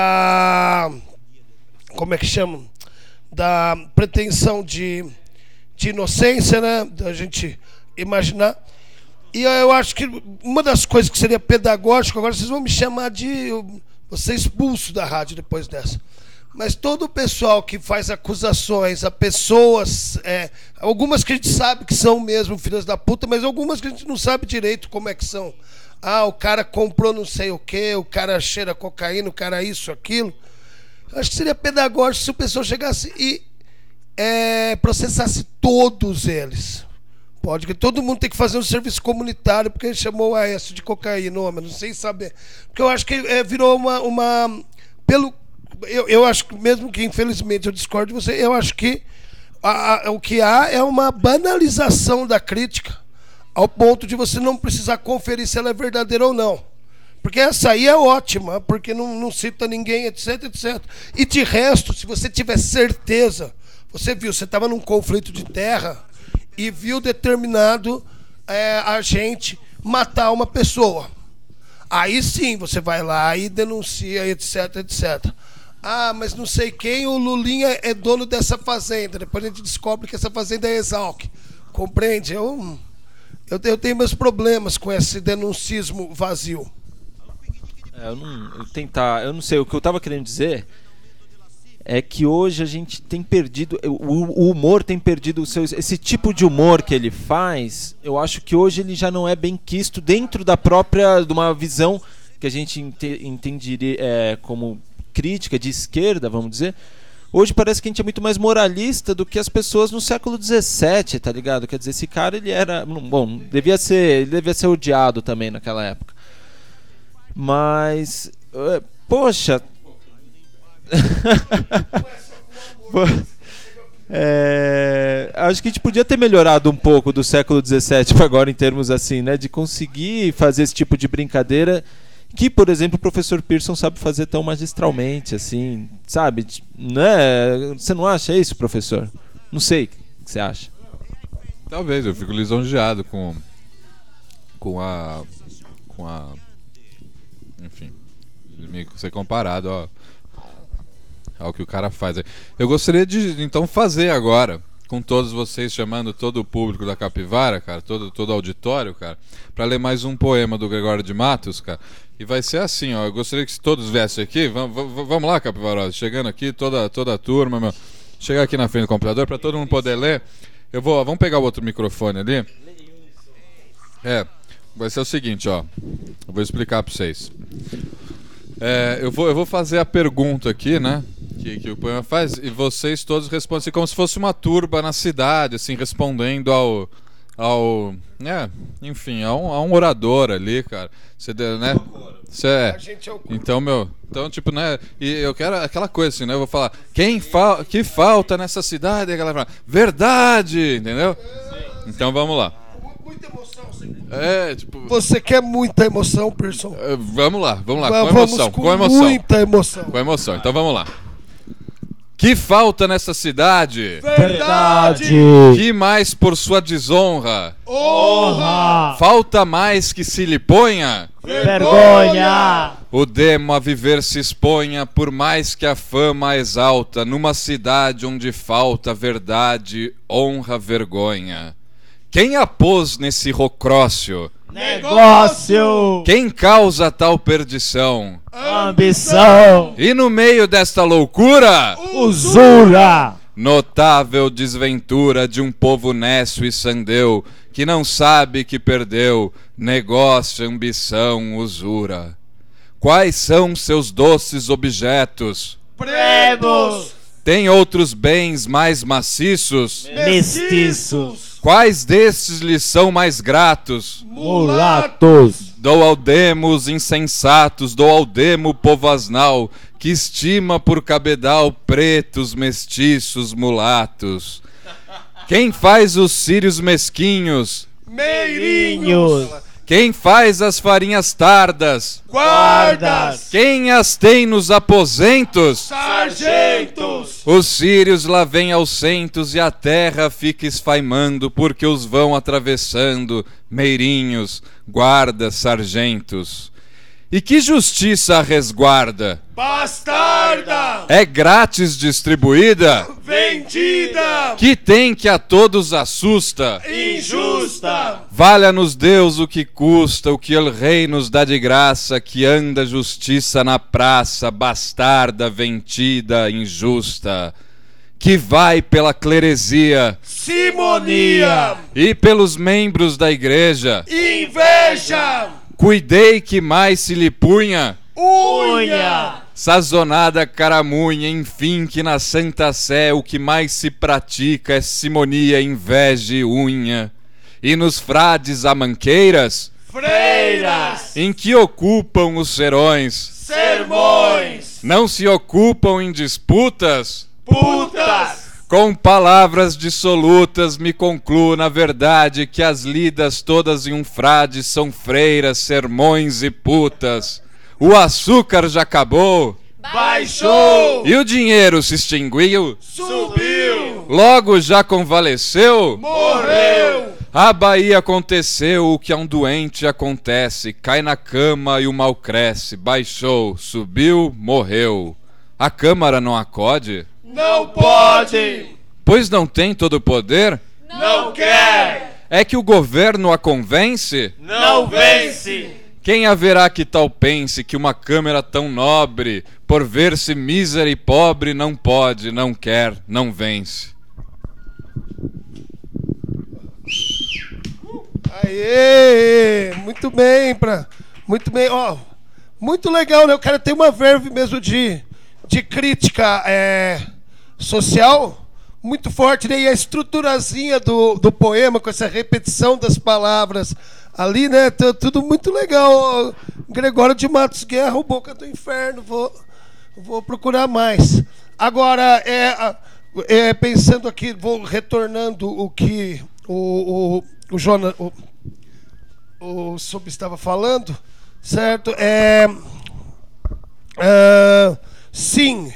da como é que chama? Da pretensão de de inocência, né? Da gente imaginar. E eu acho que uma das coisas que seria pedagógico, agora vocês vão me chamar de... Vou ser expulso da rádio depois dessa. Mas todo o pessoal que faz acusações a pessoas, algumas que a gente sabe que são mesmo filhas da puta, mas algumas que a gente não sabe direito como é que são. O cara comprou não sei o quê, o cara cheira cocaína, o cara isso, aquilo. Eu acho que seria pedagógico se o pessoal chegasse e processasse todos eles. Pode, que todo mundo tem que fazer um serviço comunitário, porque ele chamou o Aécio de cocaína, não sei saber. Porque eu acho que virou uma eu acho que, mesmo que infelizmente eu discordo de você, eu acho que o que há é uma banalização da crítica, ao ponto de você não precisar conferir se ela é verdadeira ou não. Porque essa aí é ótima, porque não cita ninguém, etc, etc. E de resto, se você tiver certeza, você estava num conflito de terra e viu determinado agente matar uma pessoa. Aí sim, você vai lá e denuncia, etc, etc. Mas não sei quem, o Lulinha é dono dessa fazenda. Depois a gente descobre que essa fazenda é Exalc. Compreende? Eu tenho meus problemas com esse denuncismo vazio. Eu não sei, o que eu estava querendo dizer é que hoje a gente tem perdido, o humor tem perdido esse tipo de humor que ele faz. Eu acho que hoje ele já não é bem quisto dentro da própria, de uma visão que a gente entenderia como crítica de esquerda, vamos dizer. Hoje parece que a gente é muito mais moralista do que as pessoas no século XVII, tá ligado? Quer dizer, esse cara, ele era... Bom, ele devia ser odiado também naquela época. Mas... Poxa... acho que a gente podia ter melhorado um pouco do século XVII para agora, em termos assim, né? De conseguir fazer esse tipo de brincadeira que, por exemplo, o professor Pearson sabe fazer tão magistralmente, assim, sabe? Né? Você não acha isso, professor? Não sei o que você acha. Talvez, eu fico lisonjeado com a enfim, ser comparado ao que o cara faz. Eu gostaria de, então, fazer agora, com todos vocês, chamando todo o público da Capivara, cara, todo o auditório, cara, para ler mais um poema do Gregório de Matos, cara. E vai ser assim, eu gostaria que todos viessem aqui. Vamos lá, Capivarosa, chegando aqui, toda a turma, meu. Chegar aqui na frente do computador para todo mundo poder ler. Vamos pegar o outro microfone ali. Vai ser o seguinte, ó. Eu vou explicar para vocês. Eu vou fazer a pergunta aqui, né? Que o poema faz, e vocês todos respondem assim, como se fosse uma turba na cidade, assim, respondendo enfim, a um orador ali, cara. Né? Então, tipo, né? E eu quero aquela coisa assim, né? Eu vou falar, que falta nessa cidade? E a galera fala, verdade, entendeu? Então vamos lá. Muita emoção, sim. Tipo... Você quer muita emoção, Pearson? Vamos lá, com emoção. Muita emoção. Com emoção, então vamos lá. Que falta nessa cidade? Verdade! Que mais por sua desonra? Honra! Falta mais que se lhe ponha? Vergonha! O demo a viver se exponha, por mais que a fama exalta, numa cidade onde falta verdade, honra, vergonha. Quem a pôs nesse rocrócio? Negócio! Quem causa tal perdição? Ambição! E no meio desta loucura? Usura! Notável desventura de um povo nécio e sandeu, que não sabe que perdeu, negócio, ambição, usura. Quais são seus doces objetos? Premos! Tem outros bens mais maciços? Mestiços! Quais destes lhes são mais gratos? Mulatos! Dou ao demo os insensatos, dou ao demo o povo asnal, que estima por cabedal pretos, mestiços, mulatos. Quem faz os círios mesquinhos? Meirinhos! Quem faz as farinhas tardas? Guardas! Quem as tem nos aposentos? Sargentos! Os círios lá vêm aos centos e a terra fica esfaimando, porque os vão atravessando meirinhos, guardas, sargentos. E que justiça a resguarda? Bastarda! É grátis distribuída? Vem vendida, que tem que a todos assusta, injusta. Valha-nos Deus o que custa, o que el rei nos dá de graça, que anda justiça na praça, bastarda, vendida, injusta, que vai pela cleresia, simonia, e pelos membros da igreja, inveja, cuidei que mais se lhe punha, unha, sazonada caramunha, enfim, que na Santa Sé o que mais se pratica é simonia, inveja e unha. E nos frades amanqueiras, freiras, em que ocupam os serões, sermões, não se ocupam em disputas, putas. Com palavras dissolutas me concluo na verdade que as lidas todas em um frade são freiras, sermões e putas. O açúcar já acabou, baixou, e o dinheiro se extinguiu, subiu, logo já convalesceu, morreu. A Bahia aconteceu o que a um doente acontece, cai na cama e o mal cresce, baixou, subiu, morreu. A Câmara não acode? Não pode, Pois não tem todo o poder? não quer, É que o governo a convence? não vence. Quem haverá que tal pense que uma Câmara tão nobre, por ver-se mísera e pobre, não pode, não quer, não vence? Aê, muito bem, muito bem, ó, muito legal, né? O cara tem uma verve mesmo de crítica social muito forte, né? E a estruturazinha do poema, com essa repetição das palavras ali, né? Tudo muito legal. Gregório de Matos Guerra, o Boca do Inferno, vou procurar mais. Agora, pensando aqui, vou retornando o que o Jonas, o Sub estava falando, certo? Sim,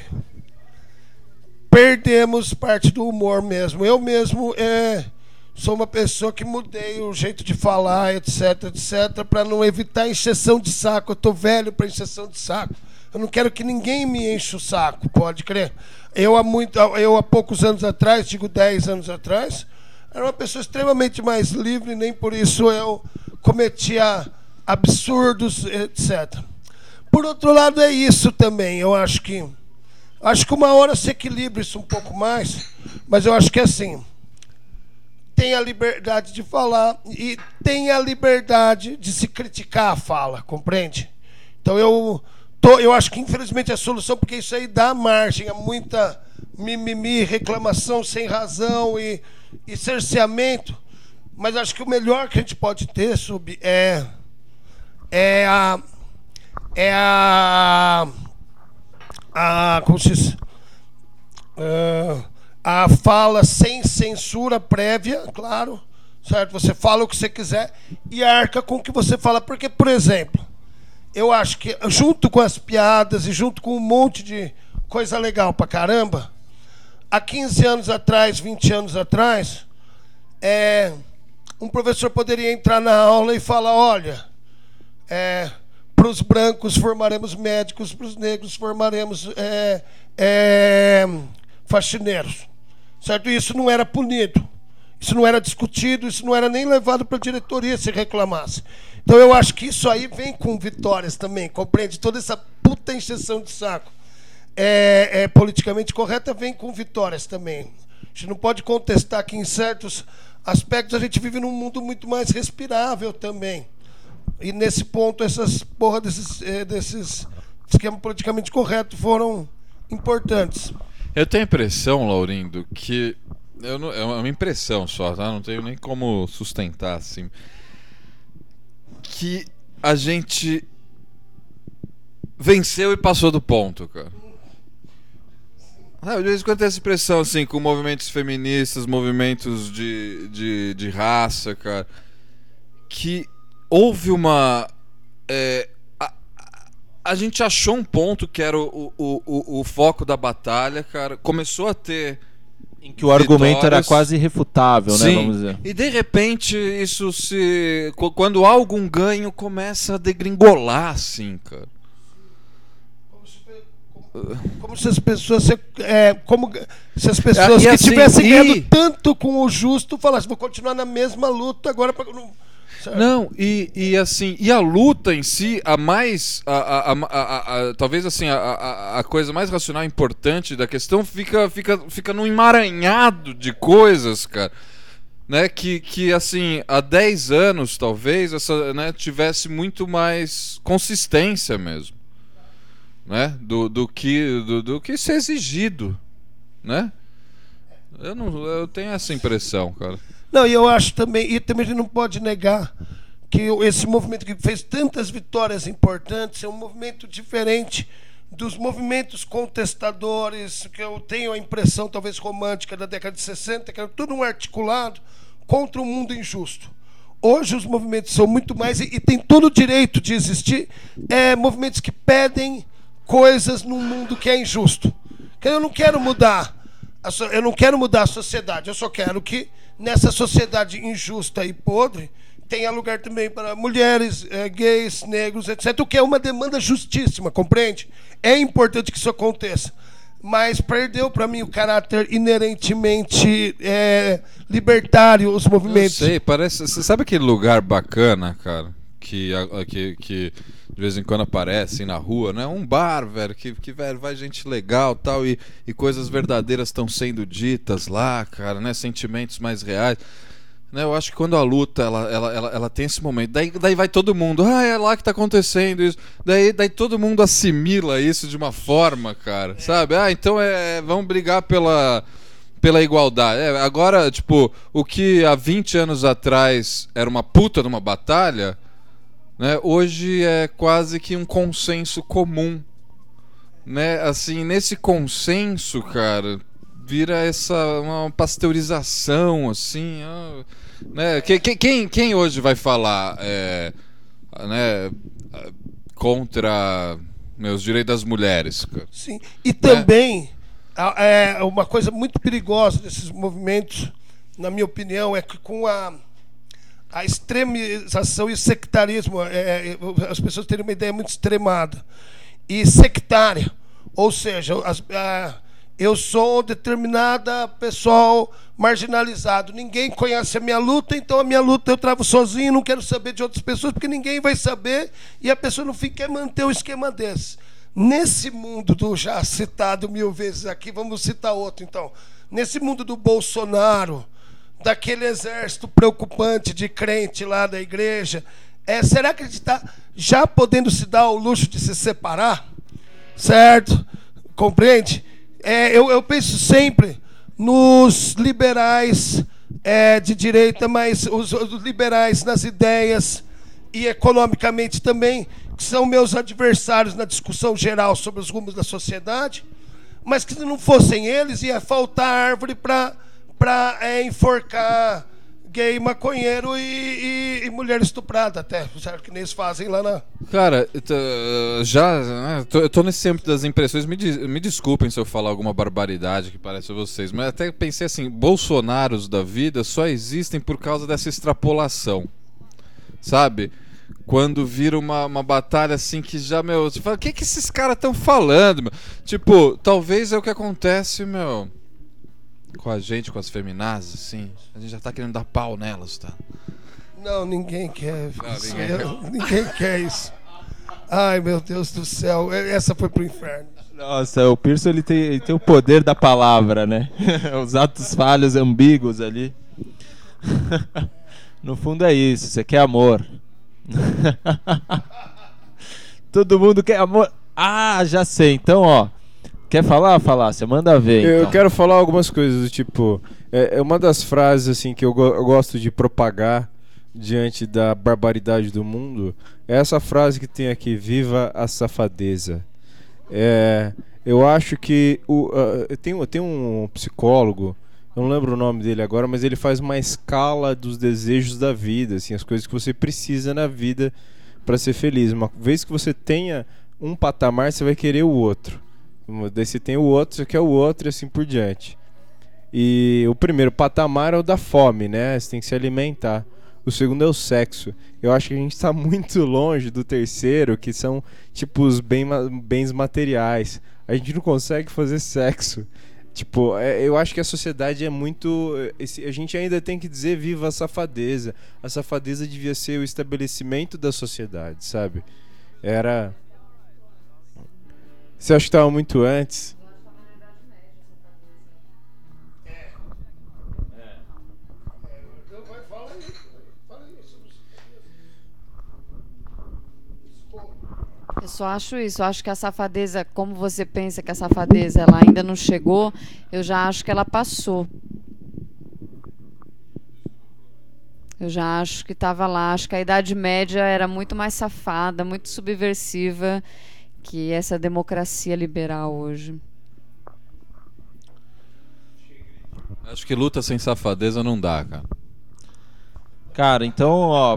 perdemos parte do humor mesmo. Eu mesmo sou uma pessoa que mudei o jeito de falar, etc, para não evitar encheção de saco. Eu tô velho para encheção de saco. Eu não quero que ninguém me enche o saco, pode crer. Eu há poucos anos atrás, digo 10 anos atrás, era uma pessoa extremamente mais livre, nem por isso eu cometia absurdos, etc. Por outro lado, é isso também. Eu acho que uma hora se equilibra isso um pouco mais, mas eu acho que é assim, tem a liberdade de falar e tem a liberdade de se criticar a fala, compreende? Então eu acho que infelizmente é a solução, porque isso aí dá margem a muita mimimi, reclamação sem razão e cerceamento, mas acho que o melhor que a gente pode ter, Sub, como se diz? A fala sem censura prévia, claro, certo? Você fala o que você quiser e arca com o que você fala. Porque, por exemplo, eu acho que junto com as piadas e junto com um monte de coisa legal pra caramba, há 15 anos atrás, 20 anos atrás, um professor poderia entrar na aula e falar, olha, para os brancos formaremos médicos, para os negros formaremos faxineiros, certo? Isso não era punido, isso não era discutido, isso não era nem levado para a diretoria se reclamasse. Então eu acho que isso aí vem com vitórias também, compreende? Toda essa puta encheção de saco politicamente correta vem com vitórias também. A gente não pode contestar que em certos aspectos a gente vive num mundo muito mais respirável também. E nesse ponto, essas porra desses esquema politicamente correto foram importantes. Eu tenho a impressão, Laurindo, que... é uma impressão só, tá? Não tenho nem como sustentar, assim. Que a gente venceu e passou do ponto, cara. De vez em quando tem essa impressão, assim, com movimentos feministas, movimentos de raça, cara. Que houve uma... a gente achou um ponto que era o foco da batalha, cara. Começou a ter... em que o argumento era quase irrefutável, né? Sim. Vamos dizer. E de repente isso se... quando há algum ganho, começa a degringolar, assim, cara. Como se as pessoas que assim, tivessem ganhado tanto com o justo falassem, vou continuar na mesma luta agora para não. Não, assim, e a luta em si, talvez assim, a coisa mais racional e importante da questão fica num emaranhado de coisas, cara, né, que assim, há 10 anos talvez essa, né, tivesse muito mais consistência mesmo, né, do que ser exigido, né? Eu tenho essa impressão, cara. Não, e eu acho também, e também a gente não pode negar que esse movimento que fez tantas vitórias importantes é um movimento diferente dos movimentos contestadores, que eu tenho a impressão, talvez romântica, da década de 60, que era tudo um articulado contra o mundo injusto. Hoje os movimentos são muito mais, e tem todo o direito de existir, movimentos que pedem coisas num mundo que é injusto. Eu não quero mudar a sociedade, eu só quero que nessa sociedade injusta e podre tenha lugar também para mulheres, gays, negros, etc. O que é uma demanda justíssima, compreende? É importante que isso aconteça. Mas perdeu para mim o caráter inerentemente libertário, os movimentos. Eu sei, parece. Você sabe aquele lugar bacana, cara, que de vez em quando aparece na rua, né? Um bar, velho, que velho, vai gente legal, tal, e coisas verdadeiras estão sendo ditas lá, cara, né? Sentimentos mais reais. Né, eu acho que quando a luta ela tem esse momento, daí vai todo mundo, é lá que tá acontecendo isso, daí todo mundo assimila isso de uma forma, cara, sabe? Então vamos brigar pela igualdade. Agora, tipo, o que há 20 anos atrás era uma puta de uma batalha, né, hoje é quase que um consenso comum, né? Assim, nesse consenso, cara, vira uma pasteurização, assim, né? Quem hoje vai falar, né, contra os direitos das mulheres? Cara? Sim, e também uma coisa muito perigosa desses movimentos, na minha opinião, é que com a extremização e o sectarismo, as pessoas terem uma ideia muito extremada e sectária, ou seja, eu sou determinada pessoal marginalizado. Ninguém conhece a minha luta, então a minha luta eu travo sozinho, não quero saber de outras pessoas, porque ninguém vai saber e a pessoa no fim quer manter o esquema desse. Nesse mundo do já citado 1000 vezes aqui, vamos citar outro então. Nesse mundo do Bolsonaro, daquele exército preocupante de crente lá da igreja, será que a gente está já podendo se dar o luxo de se separar? Certo? Compreende? Eu penso sempre nos liberais de direita, mas os liberais nas ideias e economicamente também, que são meus adversários na discussão geral sobre os rumos da sociedade, mas que se não fossem eles, ia faltar árvore para enforcar gay, maconheiro e mulher estuprada até, certo? Que nem eles fazem lá na... Cara, eu tô nesse âmbito das impressões, me desculpem se eu falar alguma barbaridade que parece a vocês, mas até pensei assim, Bolsonaros da vida só existem por causa dessa extrapolação, sabe? Quando vira uma batalha assim que já, você fala, o que esses caras estão falando, meu? Tipo, talvez é o que acontece, com a gente, com as feminazes, assim. A gente já tá querendo dar pau nelas, tá? Não, ninguém quer. Ninguém quer isso. Ai, meu Deus do céu. Essa foi pro inferno. Nossa, o Pearson ele tem o poder da palavra, né? Os atos falhos, ambíguos ali. No fundo é isso, você quer amor. Todo mundo quer amor. Ah, já sei. Então, ó, quer falar? Você manda ver. Eu então. quero falar algumas coisas do tipo, uma das frases assim que eu gosto de propagar diante da barbaridade do mundo é essa frase que tem aqui: viva a safadeza. Eu acho que tem um psicólogo, eu não lembro o nome dele agora, mas ele faz uma escala dos desejos da vida, assim, as coisas que você precisa na vida para ser feliz. Uma vez que você tenha um patamar, você vai querer o outro. Daí você tem o outro, você quer o outro e assim por diante. E o primeiro patamar é o da fome, né? Você tem que se alimentar. O segundo é o sexo. Eu acho que a gente está muito longe do terceiro, que são tipo os bens materiais. a gente não consegue fazer sexo. Tipo, eu acho que a sociedade é muito... a gente ainda tem que dizer viva a safadeza. A safadeza devia ser o estabelecimento da sociedade, sabe? Era... Você acha que estava muito antes? Eu só acho isso, eu acho que a safadeza, como você pensa que a safadeza ela ainda não chegou, eu já acho que ela passou. Eu já acho que estava lá, acho que a Idade Média era muito mais safada, muito subversiva que essa democracia liberal hoje. Acho que luta sem safadeza não dá, cara. Cara, então, ó...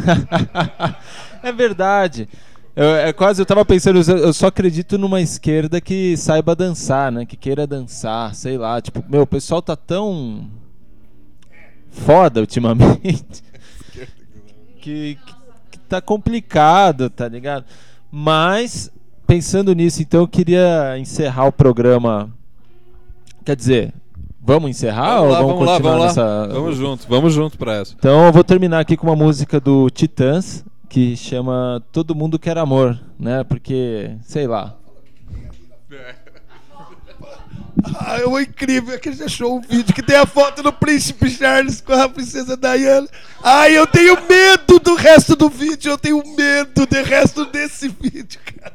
é verdade. Eu tava pensando, eu só acredito numa esquerda que saiba dançar, né? Que queira dançar, sei lá. Tipo, meu, o pessoal tá tão foda ultimamente que tá complicado, tá ligado? Mas, pensando nisso, então eu queria encerrar o programa. Quer dizer, vamos encerrar ou vamos continuar nessa... Vamos junto pra essa. Então eu vou terminar aqui com uma música do Titãs, que chama Todo Mundo Quer Amor, né? Porque, sei lá. O incrível é que ele achou um vídeo que tem a foto do Príncipe Charles com a Princesa Diana. Eu tenho medo do resto do vídeo, eu tenho medo do resto desse vídeo, cara.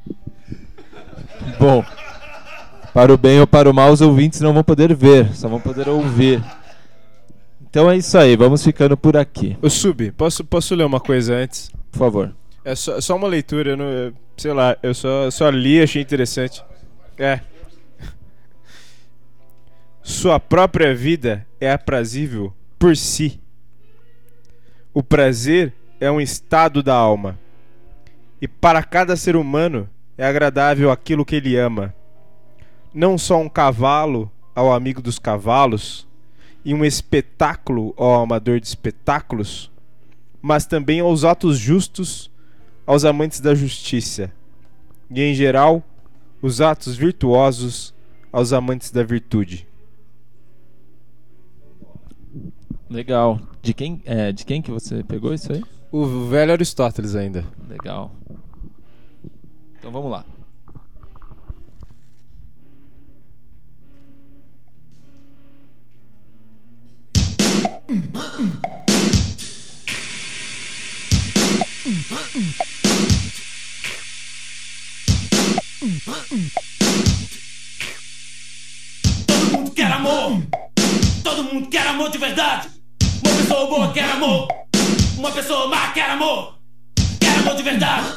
Bom, para o bem ou para o mal, os ouvintes não vão poder ver, só vão poder ouvir. Então é isso aí, vamos ficando por aqui. Ô Sub, posso ler uma coisa antes? Por favor. É só uma leitura, sei lá, eu só li, achei interessante. Sua própria vida é aprazível por si. O prazer é um estado da alma. E para cada ser humano é agradável aquilo que ele ama. Não só um cavalo ao amigo dos cavalos, e um espetáculo ao amador de espetáculos, mas também aos atos justos, aos amantes da justiça, e em geral, os atos virtuosos aos amantes da virtude. Legal. De quem que você pegou isso aí? O velho Aristóteles ainda. Legal. Então vamos lá. Todo mundo quer amor. Todo mundo quer amor de verdade. Uma pessoa boa quer amor. Uma pessoa má quer amor. Quer amor de verdade.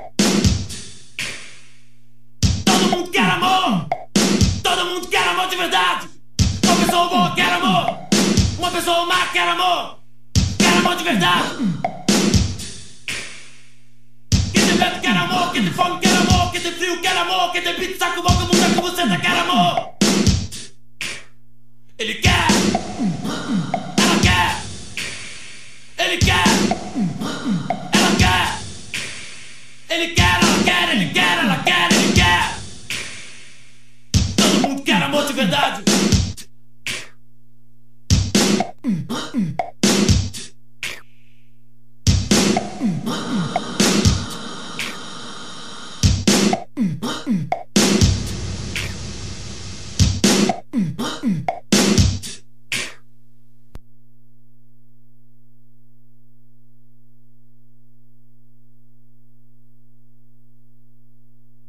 Todo mundo quer amor. Todo mundo quer amor de verdade. Uma pessoa boa quer amor. Uma pessoa má quer amor. Quer amor de verdade. Quem tem medo quer amor. Quem tem fome quer amor. Quem tem frio quer amor. Quem tem pito, saco, boca, bunda, com você quer amor. Ele quer. Ela quer. Ele quer. Ela quer. Ele quer, ela quer, ele quer, ela quer, ele quer. Todo mundo quer amor de verdade.